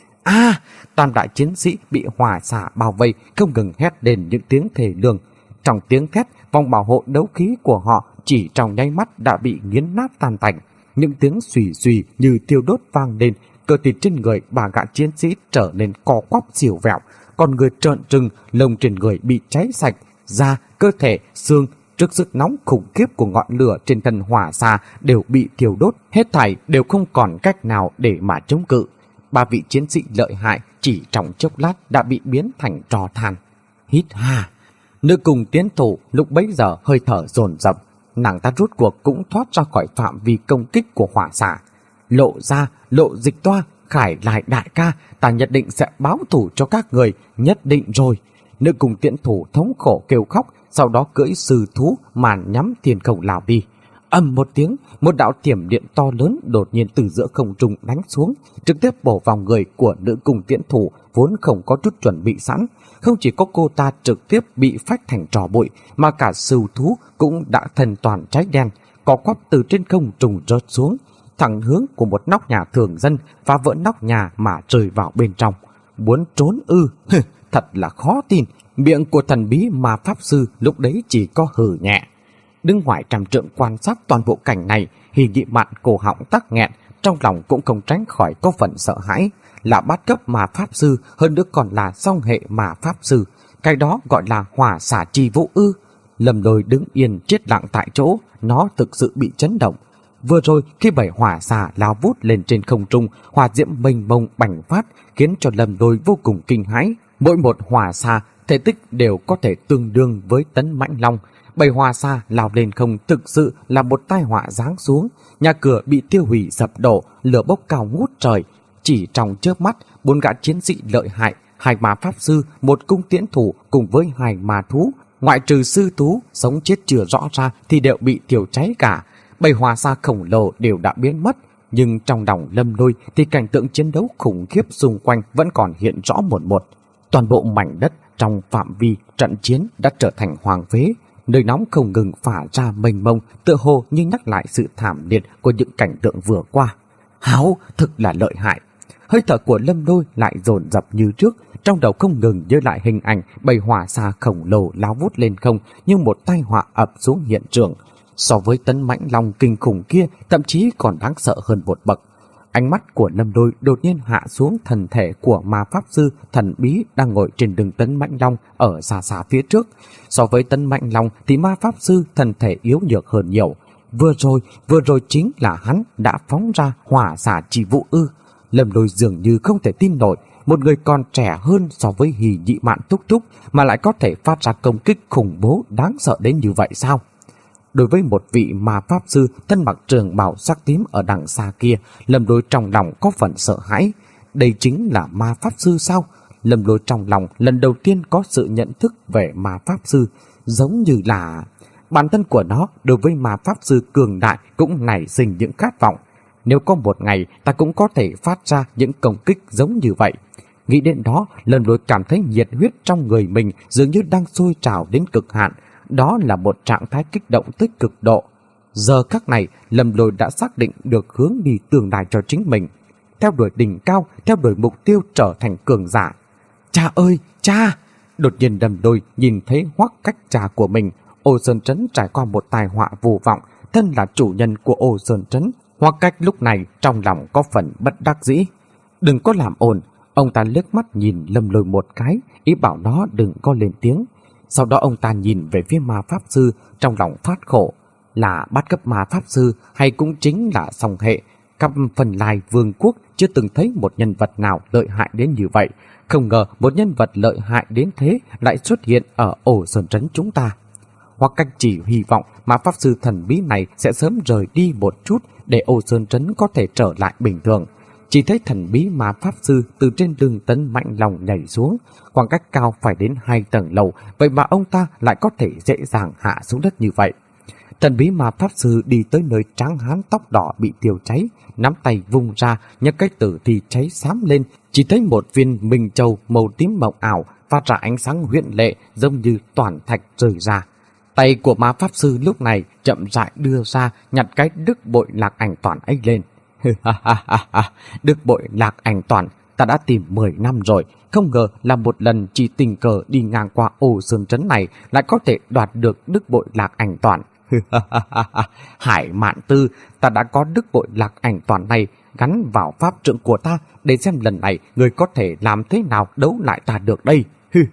À, tam đại chiến sĩ bị hỏa xà bao vây, không ngừng hét lên những tiếng thề lương. Trong tiếng thét, vòng bảo hộ đấu khí của họ chỉ trong nháy mắt đã bị nghiến nát tan tành. Những tiếng xùy xùy như thiêu đốt vang lên, cơ thịt trên người bà gã chiến sĩ trở nên co quắp xỉu vẹo, còn người trợn trừng, lông trên người bị cháy sạch, da, cơ thể, xương trước sức nóng khủng khiếp của ngọn lửa trên thân hỏa xà đều bị thiêu đốt, hết thảy đều không còn cách nào để mà chống cự. Ba vị chiến sĩ lợi hại chỉ trong chốc lát đã bị biến thành tro than. Hít hà! Nữ cùng tiến thủ lúc bấy giờ hơi thở dồn dập, nàng ta rút cuộc cũng thoát ra khỏi phạm vi công kích của hỏa xà. Lộ ra, lộ dịch toa, Khải lại đại ca, ta nhất định sẽ báo thù cho các người, nhất định rồi. Nữ cùng tiễn thủ thống khổ kêu khóc, sau đó cưỡi sư thú màn nhắm thiên không lao đi. Ầm một tiếng, một đạo thiểm điện to lớn đột nhiên từ giữa không trung đánh xuống, trực tiếp bổ vào người của nữ cung tiễn thủ vốn không có chút chuẩn bị sẵn. Không chỉ có cô ta trực tiếp bị phách thành tro bụi, mà cả sư thú cũng đã thần toàn cháy đen, có quắp từ trên không trùng rớt xuống, thẳng hướng của một nóc nhà thường dân, phá vỡ nóc nhà mà rơi vào bên trong. Muốn trốn ư? Thật là khó tin. Miệng của thần bí ma pháp sư lúc đấy chỉ có hừ nhẹ. Đứng ngoài trăm trượng quan sát toàn bộ cảnh này, Hỉ Nghị Mạn cổ họng tắc nghẹn, trong lòng cũng không tránh khỏi có phần sợ hãi. Là bát cấp ma pháp sư, hơn nữa còn là song hệ ma pháp sư, cái đó gọi là hỏa xả chi vũ ư? Lâm Lôi đứng yên chết lặng tại chỗ, nó thực sự bị chấn động. Vừa rồi khi bảy hỏa xà lao vút lên trên không trung, hỏa diễm mênh mông bành phát khiến cho Lâm Lôi vô cùng kinh hãi. Mỗi một hỏa xà thể tích đều có thể tương đương với tấn mãnh long. Bảy hỏa xà lao lên không thực sự là một tai họa giáng xuống. Nhà cửa bị tiêu hủy sập đổ, lửa bốc cao ngút trời. Chỉ trong chớp mắt, bốn gã chiến sĩ lợi hại, hai ma pháp sư, một cung tiễn thủ cùng với hai ma thú, ngoại trừ sư thú sống chết chưa rõ ra thì đều bị thiêu cháy cả. Bảy hỏa xà khổng lồ đều đã biến mất, nhưng trong lòng Lâm Lôi thì cảnh tượng chiến đấu khủng khiếp xung quanh vẫn còn hiện rõ một một. Toàn bộ mảnh đất trong phạm vi trận chiến đã trở thành hoang phế, nơi nóng không ngừng phả ra mênh mông, tựa hồ như nhắc lại sự thảm liệt của những cảnh tượng vừa qua. Háo thực là lợi hại. Hơi thở của Lâm Lôi lại dồn dập như trước, trong đầu không ngừng nhớ lại hình ảnh bầy hỏa xà khổng lồ lao vút lên không như một tai họa ập xuống hiện trường. So với tấn mãnh long kinh khủng kia, thậm chí còn đáng sợ hơn một bậc. Ánh mắt của Lâm Lôi đột nhiên hạ xuống thân thể của ma pháp sư thần bí đang ngồi trên đường tấn mãnh long ở xa xa phía trước. So với tấn mãnh long thì ma pháp sư thân thể yếu nhược hơn nhiều. Vừa rồi, vừa rồi chính là hắn đã phóng ra hỏa xà chỉ vũ ư. Lâm Lôi dường như không thể tin nổi, một người còn trẻ hơn so với Hỉ Nhị Mạn Thúc Thúc mà lại có thể phát ra công kích khủng bố đáng sợ đến như vậy sao? Đối với một vị ma pháp sư thân mặc trường bào sắc tím ở đằng xa kia, Lâm Lôi trong lòng có phần sợ hãi. Đây chính là ma pháp sư sao? Lâm Lôi trong lòng lần đầu tiên có sự nhận thức về ma pháp sư, giống như là bản thân của nó đối với ma pháp sư cường đại cũng nảy sinh những khát vọng. Nếu có một ngày ta cũng có thể phát ra những công kích giống như vậy. Nghĩ đến đó, Lâm Lôi cảm thấy nhiệt huyết trong người mình dường như đang sôi trào đến cực hạn. Đó là một trạng thái kích động tới cực độ. Giờ khắc này, Lâm Lôi đã xác định được hướng đi tương lai cho chính mình. Theo đuổi đỉnh cao, theo đuổi mục tiêu trở thành cường giả. Cha ơi, cha! Đột nhiên Lâm Lôi nhìn thấy Hoắc Cách cha của mình. Ô Sơn Trấn trải qua một tai họa vô vọng, thân là chủ nhân của Ô Sơn Trấn. Hoắc Cách lúc này trong lòng có phần bất đắc dĩ. Đừng có làm ồn. Ông ta liếc mắt nhìn Lâm Lôi một cái, ý bảo nó đừng có lên tiếng. Sau đó ông ta nhìn về phía ma pháp sư, trong lòng phát khổ. Là bát cấp ma pháp sư hay cũng chính là song hệ. Các phần lai vương quốc chưa từng thấy một nhân vật nào lợi hại đến như vậy. Không ngờ một nhân vật lợi hại đến thế lại xuất hiện ở Ô Sơn Trấn chúng ta. Hoặc Cách chỉ hy vọng ma pháp sư thần bí này sẽ sớm rời đi một chút để Ô Sơn Trấn có thể trở lại bình thường. Chỉ thấy thần bí ma pháp sư từ trên lưng tấn mạnh lòng nhảy xuống, khoảng cách cao phải đến hai tầng lầu, vậy mà ông ta lại có thể dễ dàng hạ xuống đất như vậy. Thần bí ma pháp sư đi tới nơi tráng hán tóc đỏ bị thiêu cháy, nắm tay vung ra, nhấc cái tử thì cháy xám lên, chỉ thấy một viên minh châu màu tím mộng ảo phát ra ánh sáng huyễn lệ giống như toàn thạch rơi ra. Tay của ma pháp sư lúc này chậm rãi đưa ra, nhặt cái đức bội lạc ảnh toàn ấy lên. Đức bội lạc ảnh toàn, ta đã tìm mười năm rồi, không ngờ là một lần chỉ tình cờ đi ngang qua Ô Sơn Trấn này lại có thể đoạt được đức bội lạc ảnh toàn. Hải Mạn Tư, ta đã có đức bội lạc ảnh toàn này gắn vào pháp trượng của ta để xem lần này người có thể làm thế nào đấu lại ta được đây.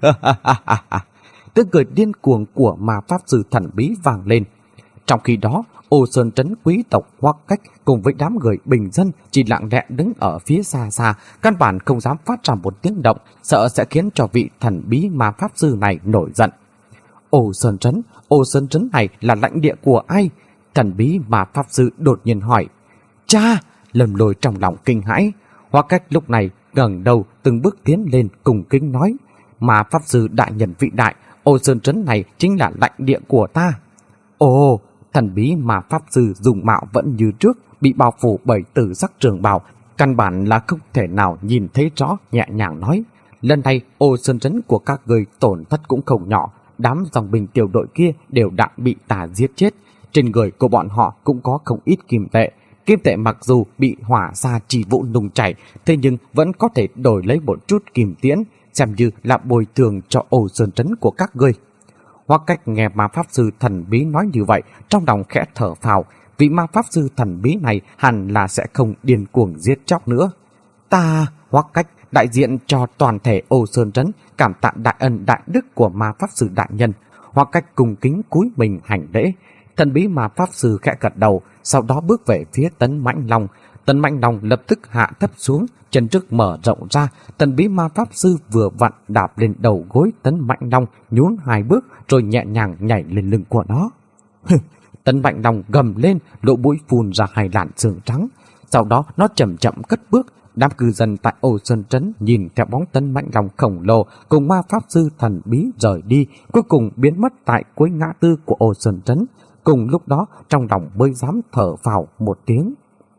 Tiếng cười điên cuồng của ma pháp sư thần bí vang lên. Trong khi đó, Ô Sơn Trấn quý tộc Hoắc Cách cùng với đám người bình dân chỉ lặng lẽ đứng ở phía xa xa, căn bản không dám phát ra một tiếng động, sợ sẽ khiến cho vị thần bí ma pháp sư này nổi giận. Ô Sơn Trấn, Ô Sơn Trấn này là lãnh địa của ai? Thần bí ma pháp sư đột nhiên hỏi. Cha! Lâm Lôi trong lòng kinh hãi. Hoắc Cách lúc này ngẩng đầu từng bước tiến lên cùng kính nói. Ma pháp sư đại nhân vĩ đại, Ô Sơn Trấn này chính là lãnh địa của ta. Ồ! Thần bí ma pháp sư dùng mạo vẫn như trước, bị bao phủ bởi tử sắc trường bào, căn bản là không thể nào nhìn thấy rõ, nhẹ nhàng nói. Lần này Ô Sơn Trấn của các người tổn thất cũng không nhỏ, đám dòng binh tiểu đội kia đều đã bị ta giết chết. Trên người của bọn họ cũng có không ít kim tệ. Kim tệ mặc dù bị hỏa xa chỉ vụ nung chảy, thế nhưng vẫn có thể đổi lấy một chút kim tiễn, xem như là bồi thường cho Ô Sơn Trấn của các ngươi. Hoắc Cách nghe ma pháp sư thần bí nói như vậy, trong lòng khẽ thở phào, vì ma pháp sư thần bí này hẳn là sẽ không điên cuồng giết chóc nữa. Ta, Hoắc Cách, đại diện cho toàn thể Ô Sơn Trấn, cảm tạ đại ân đại đức của ma pháp sư đại nhân. Hoặc Cách cung kính cúi mình hành lễ. Thần bí ma pháp sư khẽ gật đầu, sau đó bước về phía Tấn Mãnh Long. Tấn Mãnh Long lập tức hạ thấp xuống, chân trước mở rộng ra. Thần bí ma pháp sư vừa vặn đạp lên đầu gối Tấn Mãnh Long, nhún hai bước rồi nhẹ nhàng nhảy lên lưng của nó. Tấn Mãnh Long gầm lên, lỗ mũi phun ra hai làn sương trắng. Sau đó nó chậm chậm cất bước. Đám cư dân tại Ô Sơn Trấn nhìn theo bóng Tấn Mãnh Long khổng lồ cùng ma pháp sư thần bí rời đi, cuối cùng biến mất tại cuối ngã tư của Ô Sơn Trấn. Cùng lúc đó trong lòng mới dám thở phào một tiếng.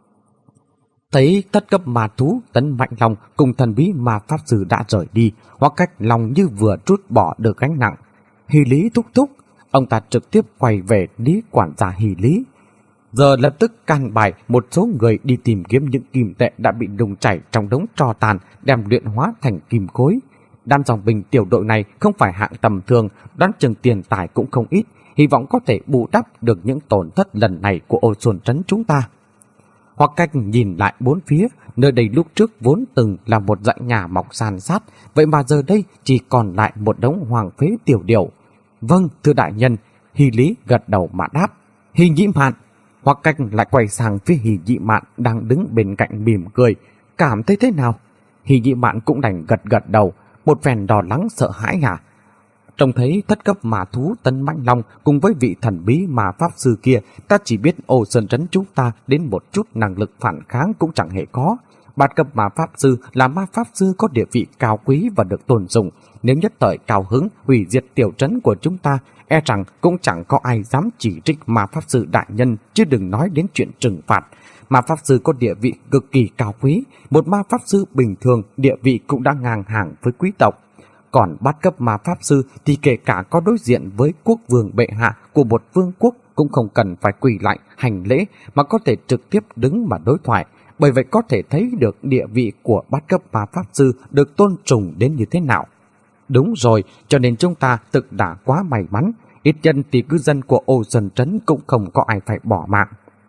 Thấy thất cấp ma thú Tấn Mãnh Long cùng thần bí ma pháp sư đã rời đi, Hoặc Cách lòng như vừa trút bỏ được gánh nặng. Hỷ Lý thúc thúc, ông ta trực tiếp quay về Lý quản gia Hỷ Lý. Giờ lập tức can bài một số người đi tìm kiếm những kim tệ đã bị nung chảy trong đống tro tàn, đem luyện hóa thành kim khối. Đám dòng binh tiểu đội này không phải hạng tầm thường, đoán chừng tiền tài cũng không ít, hy vọng có thể bù đắp được những tổn thất lần này của Ô Sơn Trấn chúng ta. Hoặc Cách nhìn lại bốn phía, nơi đây lúc trước vốn từng là một dãy nhà mọc san sát, vậy mà giờ đây chỉ còn lại một đống hoàng phế tiểu điểu. Vâng, thưa đại nhân, Hỷ Lý gật đầu mà đáp. Hỷ Nhĩ Mạn. Hoặc Cách lại quay sang phía Hỷ Nhĩ Mạn đang đứng bên cạnh mỉm cười. Cảm thấy thế nào? Hỷ Nhĩ Mạn cũng đành gật gật đầu, một phen đỏ lắng sợ hãi hả? Trông thấy thất cấp ma thú Tấn Mãnh Long cùng với vị thần bí ma pháp sư kia, ta chỉ biết Ô Sơn Trấn chúng ta đến một chút năng lực phản kháng cũng chẳng hề có. Bát cấp ma pháp sư là ma pháp sư có địa vị cao quý và được tôn sùng. Nếu nhất thời cao hứng hủy diệt tiểu trấn của chúng ta, e rằng cũng chẳng có ai dám chỉ trích ma pháp sư đại nhân, chứ đừng nói đến chuyện trừng phạt. Ma pháp sư có địa vị cực kỳ cao quý, một ma pháp sư bình thường địa vị cũng đã ngang hàng với quý tộc. Còn bát cấp ma pháp sư thì kể cả có đối diện với quốc vương bệ hạ của một vương quốc cũng không cần phải quỳ lạy hành lễ mà có thể trực tiếp đứng mà đối thoại. Bởi vậy có thể thấy được địa vị của bát cấp ma pháp sư được tôn sùng đến như thế nào. Đúng rồi, cho nên chúng ta thực đã quá may mắn, ít nhân thì cư dân của Ô Sơn Trấn cũng không có ai phải bỏ mạng.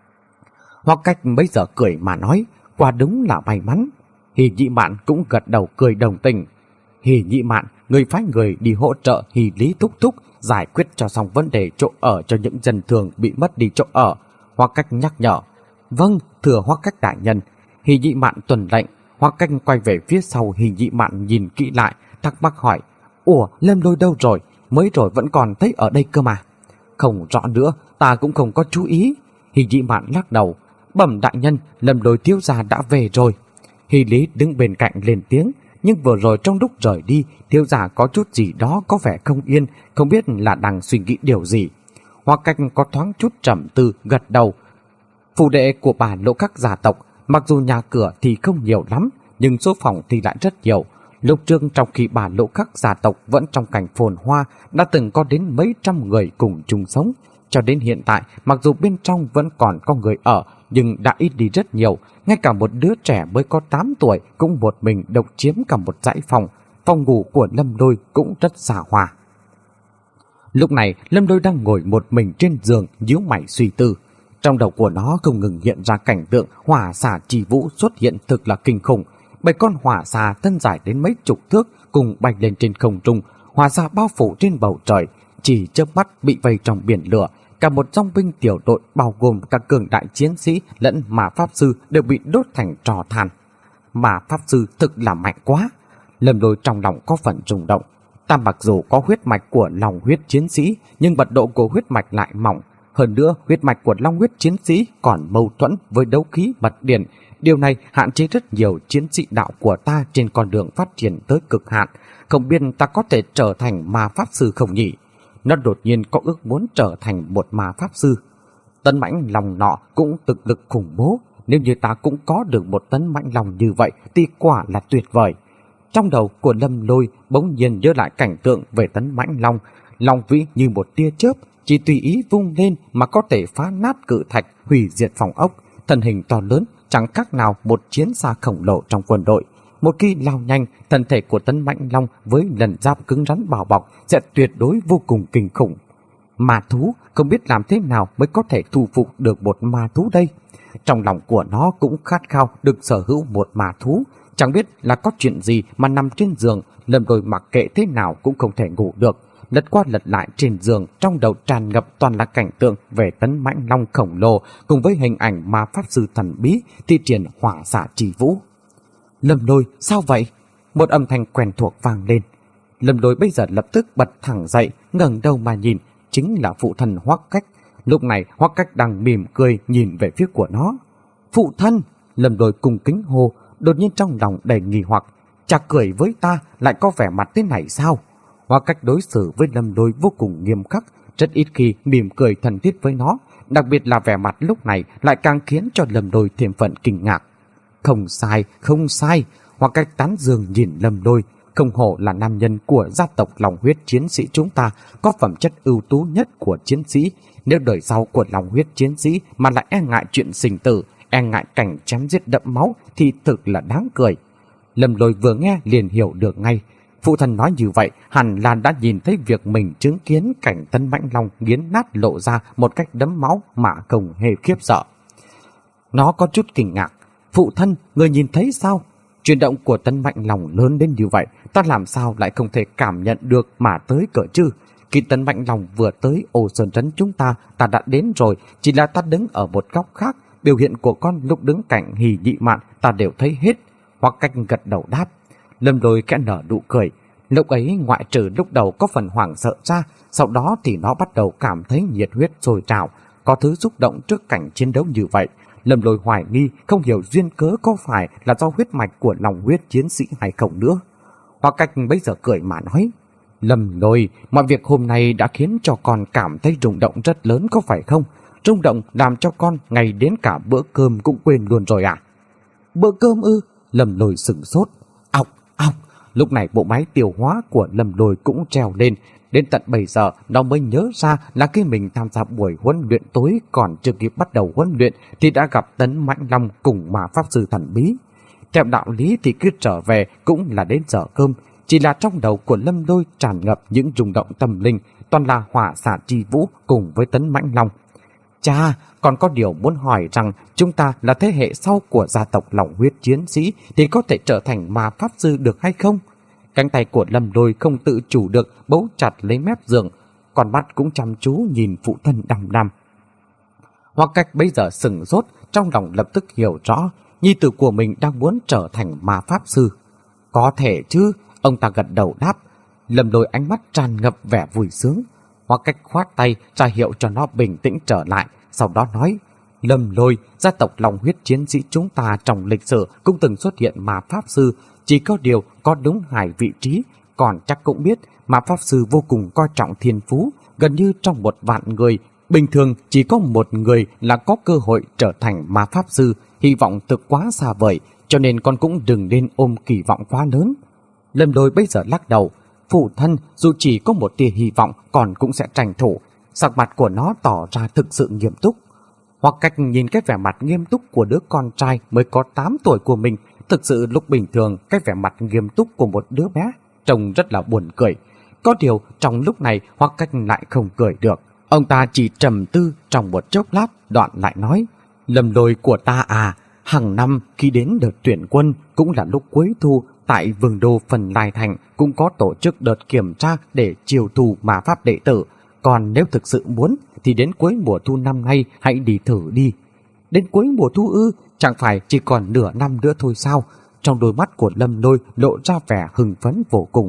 Hoặc Cách bây giờ cười mà nói, quả đúng là may mắn. Hỷ Nhĩ Mạn cũng gật đầu cười đồng tình. Hỷ Nhĩ Mạn, người phái người đi hỗ trợ Hỷ Lý thúc thúc giải quyết cho xong vấn đề chỗ ở cho những dân thường bị mất đi chỗ ở. Hoặc Cách nhắc nhở. Vâng, thưa Hoặc Cách đại nhân. Hỷ Nhĩ Mạn tuần lệnh. Hoặc Cách quay về phía sau Hỷ Nhĩ Mạn nhìn kỹ lại, thắc mắc hỏi. Ủa, Lâm Lôi đâu rồi? Mới rồi vẫn còn thấy ở đây cơ mà. Không rõ nữa, ta cũng không có chú ý. Hỷ Nhĩ Mạn lắc đầu. Bẩm đại nhân, Lâm Lôi thiếu gia đã về rồi. Hỷ Lý đứng bên cạnh lên tiếng. Nhưng vừa rồi trong lúc rời đi, thiếu gia có chút gì đó có vẻ không yên, không biết là đang suy nghĩ điều gì. Hoặc Cách có thoáng chút trầm tư gật đầu. Phủ đệ của bà Lỗ Các gia tộc, mặc dù nhà cửa thì không nhiều lắm, nhưng số phòng thì lại rất nhiều. Lúc trước trong khi bà Lỗ Các gia tộc vẫn trong cảnh phồn hoa, đã từng có đến mấy trăm người cùng chung sống. Cho đến hiện tại, mặc dù bên trong vẫn còn có người ở, nhưng đã ít đi rất nhiều. Ngay cả một đứa trẻ mới có tám tuổi cũng một mình độc chiếm cả một dãy phòng. Phòng ngủ của Lâm Lôi cũng rất xa hoa. Lúc này, Lâm Lôi đang ngồi một mình trên giường, nhíu mày suy tư. Trong đầu của nó không ngừng hiện ra cảnh tượng hỏa xà trì vũ xuất hiện thực là kinh khủng. Bảy con hỏa xà thân dài đến mấy chục thước cùng bay lên trên không trung, hỏa xà bao phủ trên bầu trời, chỉ chớp mắt bị vây trong biển lửa. Cả một dòng binh tiểu đội bao gồm các cường đại chiến sĩ lẫn ma pháp sư đều bị đốt thành tro than. Ma pháp sư thực là mạnh quá. Lâm Lôi trong lòng có phần rung động. Ta mặc dù có huyết mạch của long huyết chiến sĩ, nhưng mật độ của huyết mạch lại mỏng. Hơn nữa, huyết mạch của long huyết chiến sĩ còn mâu thuẫn với đấu khí mật điển. Điều này hạn chế rất nhiều chiến sĩ đạo của ta trên con đường phát triển tới cực hạn. Không biết ta có thể trở thành ma pháp sư không nhỉ? Nó đột nhiên có ước muốn trở thành một ma pháp sư. Tấn Mãnh Long nọ cũng thực lực khủng bố. Nếu như ta cũng có được một Tấn Mãnh Long như vậy thì quả là tuyệt vời. Trong đầu của Lâm Lôi bỗng nhiên nhớ lại cảnh tượng về Tấn Mãnh Long. Long vĩ như một tia chớp, chỉ tùy ý vung lên mà có thể phá nát cự thạch, hủy diệt phòng ốc. Thân hình to lớn, chẳng khác nào một chiến xa khổng lồ trong quân đội. Một khi lao nhanh, thân thể của Tấn Mãnh Long với lần giáp cứng rắn bảo bọc sẽ tuyệt đối vô cùng kinh khủng. Ma thú không biết làm thế nào mới có thể thu phục được một ma thú đây. Trong lòng của nó cũng khát khao được sở hữu một ma thú. Chẳng biết là có chuyện gì mà nằm trên giường, Lâm Lôi mặc kệ thế nào cũng không thể ngủ được. lật qua lật lại trên giường, trong đầu tràn ngập toàn là cảnh tượng về Tấn Mãnh Long khổng lồ cùng với hình ảnh ma pháp sư thần bí thi triển hỏa xạ chi vũ. Lâm Lôi, sao vậy? Một âm thanh quen thuộc vang lên. Lâm Lôi bây giờ lập tức bật thẳng dậy, ngẩng đầu mà nhìn, chính là phụ thân Hoắc Cách. Lúc này Hoắc Cách đang mỉm cười nhìn về phía của nó. Phụ thân! Lâm Lôi cung kính hô, đột nhiên trong lòng đầy nghi hoặc. Chả cười với ta lại có vẻ mặt thế này sao? Hoắc Cách đối xử với Lâm Lôi vô cùng nghiêm khắc, rất ít khi mỉm cười thân thiết với nó, đặc biệt là vẻ mặt lúc này lại càng khiến cho Lâm Lôi thêm phần kinh ngạc. Không sai, không sai. Hoắc Cách tán dương nhìn Lâm Lôi, không hổ là nam nhân của gia tộc Long Huyết chiến sĩ chúng ta, có phẩm chất ưu tú nhất của chiến sĩ. Nếu đời sau của Long Huyết chiến sĩ mà lại e ngại chuyện sinh tử, e ngại cảnh chém giết đẫm máu thì thực là đáng cười. Lâm Lôi vừa nghe liền hiểu được ngay. Phụ thân nói như vậy hẳn là đã nhìn thấy việc mình chứng kiến cảnh Tấn Mãnh Long nghiến nát lộ ra một cách đẫm máu mà không hề khiếp sợ. Nó có chút kinh ngạc. Phụ thân, người nhìn thấy sao? Chuyển động của Tấn Mãnh Long lớn đến như vậy, ta làm sao lại không thể cảm nhận được mà tới cỡ chứ? Khi Tấn Mãnh Long vừa tới Ô Sơn Trấn chúng ta, ta đã đến rồi, chỉ là ta đứng ở một góc khác, biểu hiện của con lúc đứng cạnh Hỉ Nhị Mạn ta đều thấy hết. Hoặc Cách gật đầu đáp. Lâm Lôi kẽ nở nụ cười. Lúc ấy ngoại trừ lúc đầu có phần hoảng sợ ra, sau đó thì nó bắt đầu cảm thấy nhiệt huyết sôi trào, có thứ xúc động trước cảnh chiến đấu như vậy. Lâm Lôi hoài nghi không hiểu duyên cớ có phải là do huyết mạch của Long Huyết chiến sĩ hay không nữa. Hoặc Cách bây giờ cười mà nói. Lâm Lôi, mọi việc hôm nay đã khiến cho con cảm thấy rung động rất lớn có phải không? Rung động làm cho con ngày đến cả bữa cơm cũng quên luôn rồi à? Bữa cơm ư? Lâm Lôi sửng sốt. Ọc, ọc. Lúc này bộ máy tiêu hóa của Lâm Lôi cũng treo lên. Đến tận bây giờ nó mới nhớ ra là khi mình tham gia buổi huấn luyện tối, còn chưa kịp bắt đầu huấn luyện thì đã gặp Tấn Mãnh Long cùng ma pháp sư thần bí. Theo đạo lý thì cứ trở về cũng là đến giờ cơm, chỉ là trong đầu của Lâm Lôi tràn ngập những rung động tâm linh, toàn là hỏa xạ chi vũ cùng với Tấn Mãnh Long. Cha, còn có điều muốn hỏi rằng chúng ta là thế hệ sau của gia tộc Long Huyết chiến sĩ thì có thể trở thành ma pháp sư được hay không? Cánh tay của Lâm Lôi không tự chủ được bấu chặt lấy mép giường, còn mắt cũng chăm chú nhìn phụ thân đăm đăm. Hoặc Cách bây giờ sừng sốt, trong lòng lập tức hiểu rõ nhi tử của mình đang muốn trở thành ma pháp sư. Có thể chứ, ông ta gật đầu đáp. Lâm Lôi ánh mắt tràn ngập vẻ vui sướng. Hoặc Cách khoát tay ra hiệu cho nó bình tĩnh trở lại, sau đó nói: Lâm Lôi, gia tộc Long Huyết chiến sĩ chúng ta trong lịch sử cũng từng xuất hiện ma pháp sư, chỉ có điều có đúng hai vị trí. Còn chắc cũng biết ma pháp sư vô cùng coi trọng thiên phú, gần như trong một vạn người bình thường chỉ có một người là có cơ hội trở thành ma pháp sư. Hy vọng thực quá xa vời, cho nên con cũng đừng nên ôm kỳ vọng quá lớn. Lâm Lôi bây giờ lắc đầu. Phụ thân, dù chỉ có một tia hy vọng còn cũng sẽ tranh thủ. Sắc mặt của nó tỏ ra thực sự nghiêm túc. Hoặc Cách nhìn cái vẻ mặt nghiêm túc của đứa con trai mới có tám tuổi của mình, thực sự lúc bình thường cái vẻ mặt nghiêm túc của một đứa bé trông rất là buồn cười. Có điều trong lúc này Hoặc Cách lại không cười được. Ông ta chỉ trầm tư trong một chốc lát, đoạn lại nói: Lâm Lôi của ta à, hàng năm khi đến đợt tuyển quân cũng là lúc cuối thu, tại Vương Đô Phần Lai Thành cũng có tổ chức đợt kiểm tra để chiêu thu ma pháp đệ tử. Còn nếu thực sự muốn thì đến cuối mùa thu năm nay hãy đi thử đi. Đến cuối mùa thu ư? Chẳng phải chỉ còn nửa năm nữa thôi sao? Trong đôi mắt của Lâm Lôi lộ ra vẻ hưng phấn vô cùng.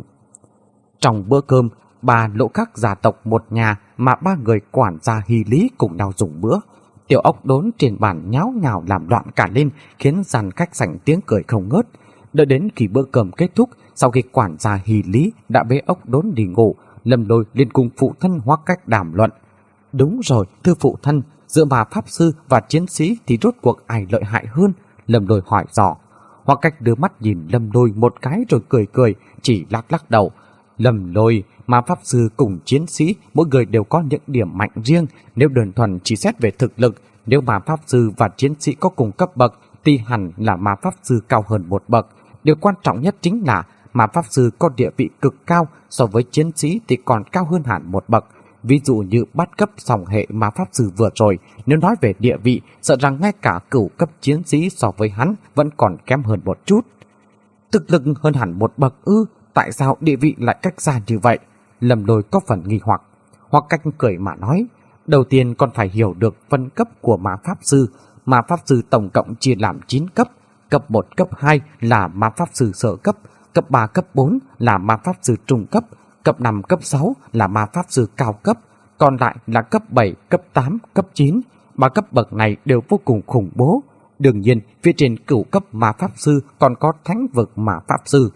Trong bữa cơm, ba lỗ các gia tộc một nhà mà ba người quản gia Hy Lý cùng nhau dùng bữa. Tiểu ốc đốn trên bàn nháo nhào làm loạn cả lên, khiến dàn khách sảnh tiếng cười không ngớt. Đợi đến khi bữa cơm kết thúc, sau khi quản gia Hy Lý đã bế ốc đốn đi ngủ, Lâm Lôi liền cùng phụ thân Hoắc Cách đàm luận. Đúng rồi, thưa phụ thân, giữa ma pháp sư và chiến sĩ thì rốt cuộc ai lợi hại hơn? Lâm Lôi hỏi dò. Hoắc Cách đưa mắt nhìn Lâm Lôi một cái rồi cười cười, chỉ lắc lắc đầu. Lâm Lôi, ma pháp sư cùng chiến sĩ mỗi người đều có những điểm mạnh riêng. Nếu đơn thuần chỉ xét về thực lực, nếu ma pháp sư và chiến sĩ có cùng cấp bậc thì hẳn là ma pháp sư cao hơn một bậc. Điều quan trọng nhất chính là ma pháp sư có địa vị cực cao, so với chiến sĩ thì còn cao hơn hẳn một bậc. Ví dụ như bắt cấp song hệ ma pháp sư vừa rồi, nếu nói về địa vị, sợ rằng ngay cả cửu cấp chiến sĩ so với hắn vẫn còn kém hơn một chút. Thực lực hơn hẳn một bậc ư? Tại sao địa vị lại cách xa như vậy? Lâm Lôi có phần nghi hoặc. Hoặc Cách cười mà nói, đầu tiên con phải hiểu được phân cấp của ma pháp sư. Ma pháp sư tổng cộng chia làm chín cấp. Cấp một, cấp hai là ma pháp sư sở cấp, cấp ba, cấp bốn là ma pháp sư trung cấp, cấp năm, cấp sáu là ma pháp sư cao cấp, còn lại là cấp bảy, cấp tám, cấp chín. Ba cấp bậc này đều vô cùng khủng bố. Đương nhiên, phía trên cửu cấp ma pháp sư còn có thánh vực ma pháp sư.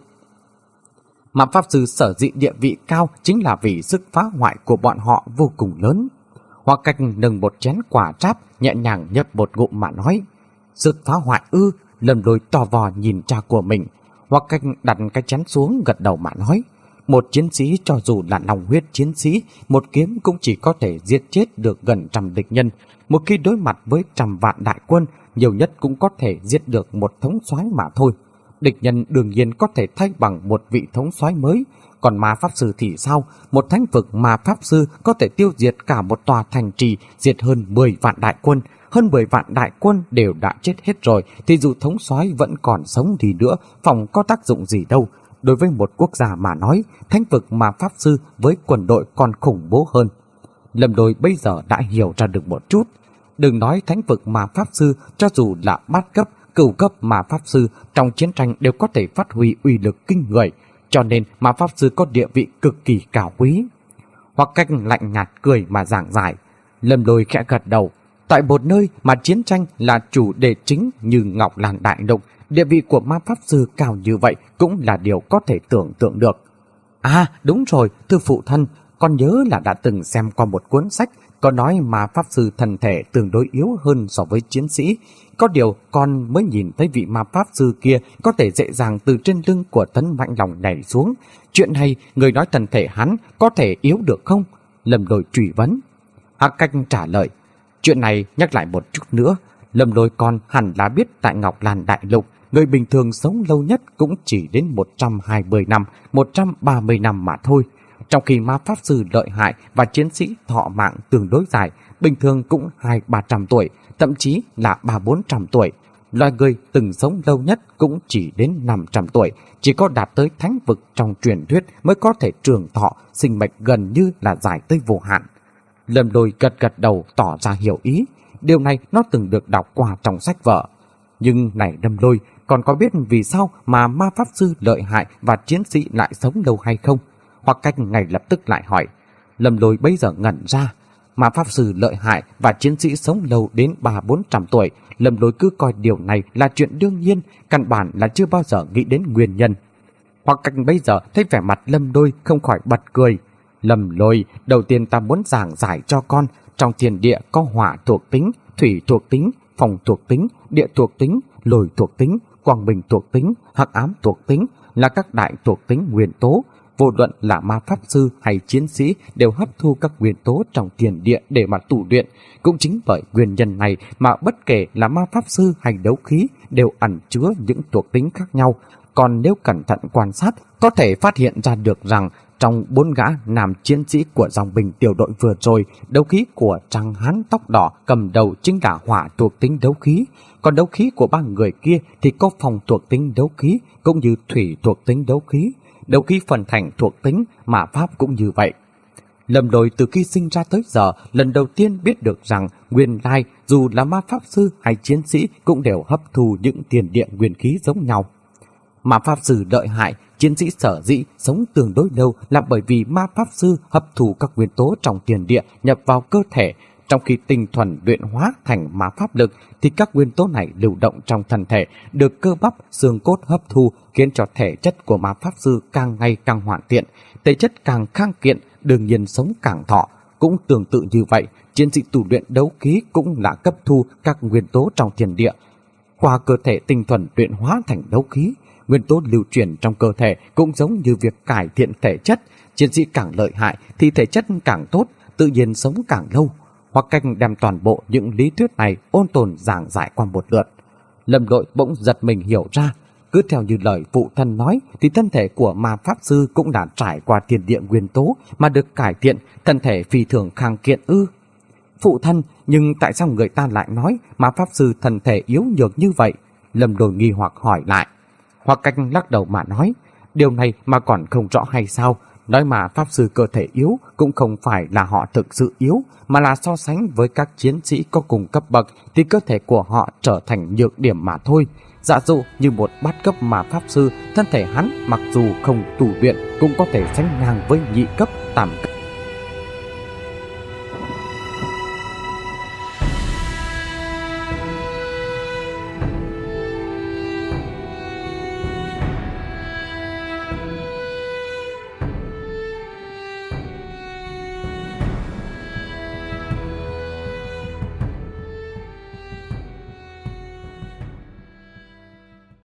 Ma pháp sư sở dĩ địa vị cao chính là vì sức phá hoại của bọn họ vô cùng lớn. Hoặc Cách nâng một chén quả tráp, nhẹ nhàng nhấp một ngụm mà nói, sức phá hoại ư? Lâm Lôi tò vò nhìn cha của mình. Hoặc Cách đặt cái chén xuống, gật đầu mà nói, một chiến sĩ cho dù là lòng huyết chiến sĩ, một kiếm cũng chỉ có thể giết chết được gần trăm địch nhân. Một khi đối mặt với trăm vạn đại quân, nhiều nhất cũng có thể giết được một thống soái mà thôi. Địch nhân đương nhiên có thể thay bằng một vị thống soái mới. Còn ma pháp sư thì sao? Một thánh vực ma pháp sư có thể tiêu diệt cả một tòa thành trì, diệt hơn mười vạn đại quân. Hơn mười vạn đại quân đều đã chết hết rồi, thì dù thống soái vẫn còn sống thì nữa, phòng có tác dụng gì đâu. Đối với một quốc gia mà nói, thánh vực ma pháp sư với quân đội còn khủng bố hơn. Lâm Lôi bây giờ đã hiểu ra được một chút. Đừng nói thánh vực ma pháp sư, cho dù là bát cấp, cửu cấp ma pháp sư trong chiến tranh đều có thể phát huy uy lực kinh người, cho nên ma pháp sư có địa vị cực kỳ cao quý. Hoặc Cách lạnh nhạt cười mà giảng giải. Lâm Lôi khẽ gật đầu. Tại một nơi mà chiến tranh là chủ đề chính như Ngọc Lan Đại Lục, địa vị của ma pháp sư cao như vậy cũng là điều có thể tưởng tượng được. À đúng rồi, thưa phụ thân, con nhớ là đã từng xem qua một cuốn sách có nói ma pháp sư thân thể tương đối yếu hơn so với chiến sĩ. Có điều con mới nhìn thấy vị ma pháp sư kia có thể dễ dàng từ trên lưng của Tấn Mạnh Lòng nhảy xuống. Chuyện này người nói thân thể hắn có thể yếu được không? Lâm Lôi truy vấn. Hắc Cách trả lời, chuyện này nhắc lại một chút nữa. Lâm Lôi con hẳn là biết tại Ngọc Lan Đại Lục, người bình thường sống lâu nhất cũng chỉ đến một trăm hai mươi năm, một trăm ba mươi năm mà thôi. Trong khi ma pháp sư lợi hại và chiến sĩ thọ mạng tương đối dài, bình thường cũng hai ba trăm tuổi, thậm chí là ba bốn trăm tuổi. Loài người từng sống lâu nhất cũng chỉ đến năm trăm tuổi, chỉ có đạt tới thánh vực trong truyền thuyết mới có thể trường thọ, sinh mệnh gần như là dài tới vô hạn. Lâm Lôi gật gật đầu tỏ ra hiểu ý. Điều này nó từng được đọc qua trong sách vở. Nhưng này Lâm Lôi, còn có biết vì sao mà ma pháp sư lợi hại và chiến sĩ lại sống lâu hay không? Hoặc Cách ngay lập tức lại hỏi. Lâm Lôi bây giờ ngẩn ra. Ma pháp sư lợi hại và chiến sĩ sống lâu đến ba bốn trăm tuổi. Lâm Lôi cứ coi điều này là chuyện đương nhiên, căn bản là chưa bao giờ nghĩ đến nguyên nhân. Hoặc Cách bây giờ thấy vẻ mặt Lâm Lôi không khỏi bật cười. Lâm Lôi, đầu tiên ta muốn giảng giải cho con, trong thiên địa có hỏa thuộc tính, thủy thuộc tính, phong thuộc tính, địa thuộc tính, lôi thuộc tính, quang minh thuộc tính, hắc ám thuộc tính là các đại thuộc tính nguyên tố. Vô luận là ma pháp sư hay chiến sĩ đều hấp thu các nguyên tố trong thiên địa để mà tu luyện. Cũng chính bởi nguyên nhân này mà bất kể là ma pháp sư hay đấu khí đều ẩn chứa những thuộc tính khác nhau. Còn nếu cẩn thận quan sát, có thể phát hiện ra được rằng trong bốn gã nam chiến sĩ của dòng binh tiểu đội vừa rồi, đấu khí của trắng hán tóc đỏ cầm đầu chính là hỏa thuộc tính đấu khí, còn đấu khí của ba người kia thì có phong thuộc tính đấu khí cũng như thủy thuộc tính đấu khí. Đấu khí phần thành thuộc tính, mà pháp cũng như vậy. Lâm Lôi từ khi sinh ra tới giờ lần đầu tiên biết được rằng nguyên lai dù là ma pháp sư hay chiến sĩ cũng đều hấp thu những tiền địa nguyên khí giống nhau. Ma pháp sư lợi hại, chiến sĩ sở dĩ sống tương đối lâu là bởi vì ma pháp sư hấp thu các nguyên tố trong tiền địa nhập vào cơ thể. Trong khi tinh thuần luyện hóa thành ma pháp lực thì các nguyên tố này lưu động trong thân thể, được cơ bắp, xương cốt hấp thu, khiến cho thể chất của ma pháp sư càng ngày càng hoàn thiện, thể chất càng khang kiện, đương nhiên sống càng thọ. Cũng tương tự như vậy, chiến sĩ tu luyện đấu khí cũng là cấp thu các nguyên tố trong thiên địa, qua cơ thể tinh thuần luyện hóa thành đấu khí. Nguyên tố lưu chuyển trong cơ thể cũng giống như việc cải thiện thể chất. Chiến sĩ càng lợi hại thì thể chất càng tốt, tự nhiên sống càng lâu. Hoặc Cách đem toàn bộ những lý thuyết này ôn tồn giảng giải qua một lượt. Lâm Lôi bỗng giật mình hiểu ra, cứ theo như lời phụ thân nói thì thân thể của ma pháp sư cũng đã trải qua thiên địa nguyên tố mà được cải thiện, thân thể phi thường khang kiện ư? Phụ thân, nhưng tại sao người ta lại nói ma pháp sư thân thể yếu nhược như vậy? Lâm Lôi nghi hoặc hỏi lại. Hoặc Cách lắc đầu mà nói, điều này mà còn không rõ hay sao? Nói mà pháp sư cơ thể yếu cũng không phải là họ thực sự yếu, mà là so sánh với các chiến sĩ có cùng cấp bậc thì cơ thể của họ trở thành nhược điểm mà thôi. Giả dụ như một bát cấp mà pháp sư, thân thể hắn mặc dù không tù luyện cũng có thể sánh ngang với nhị cấp, tam cấp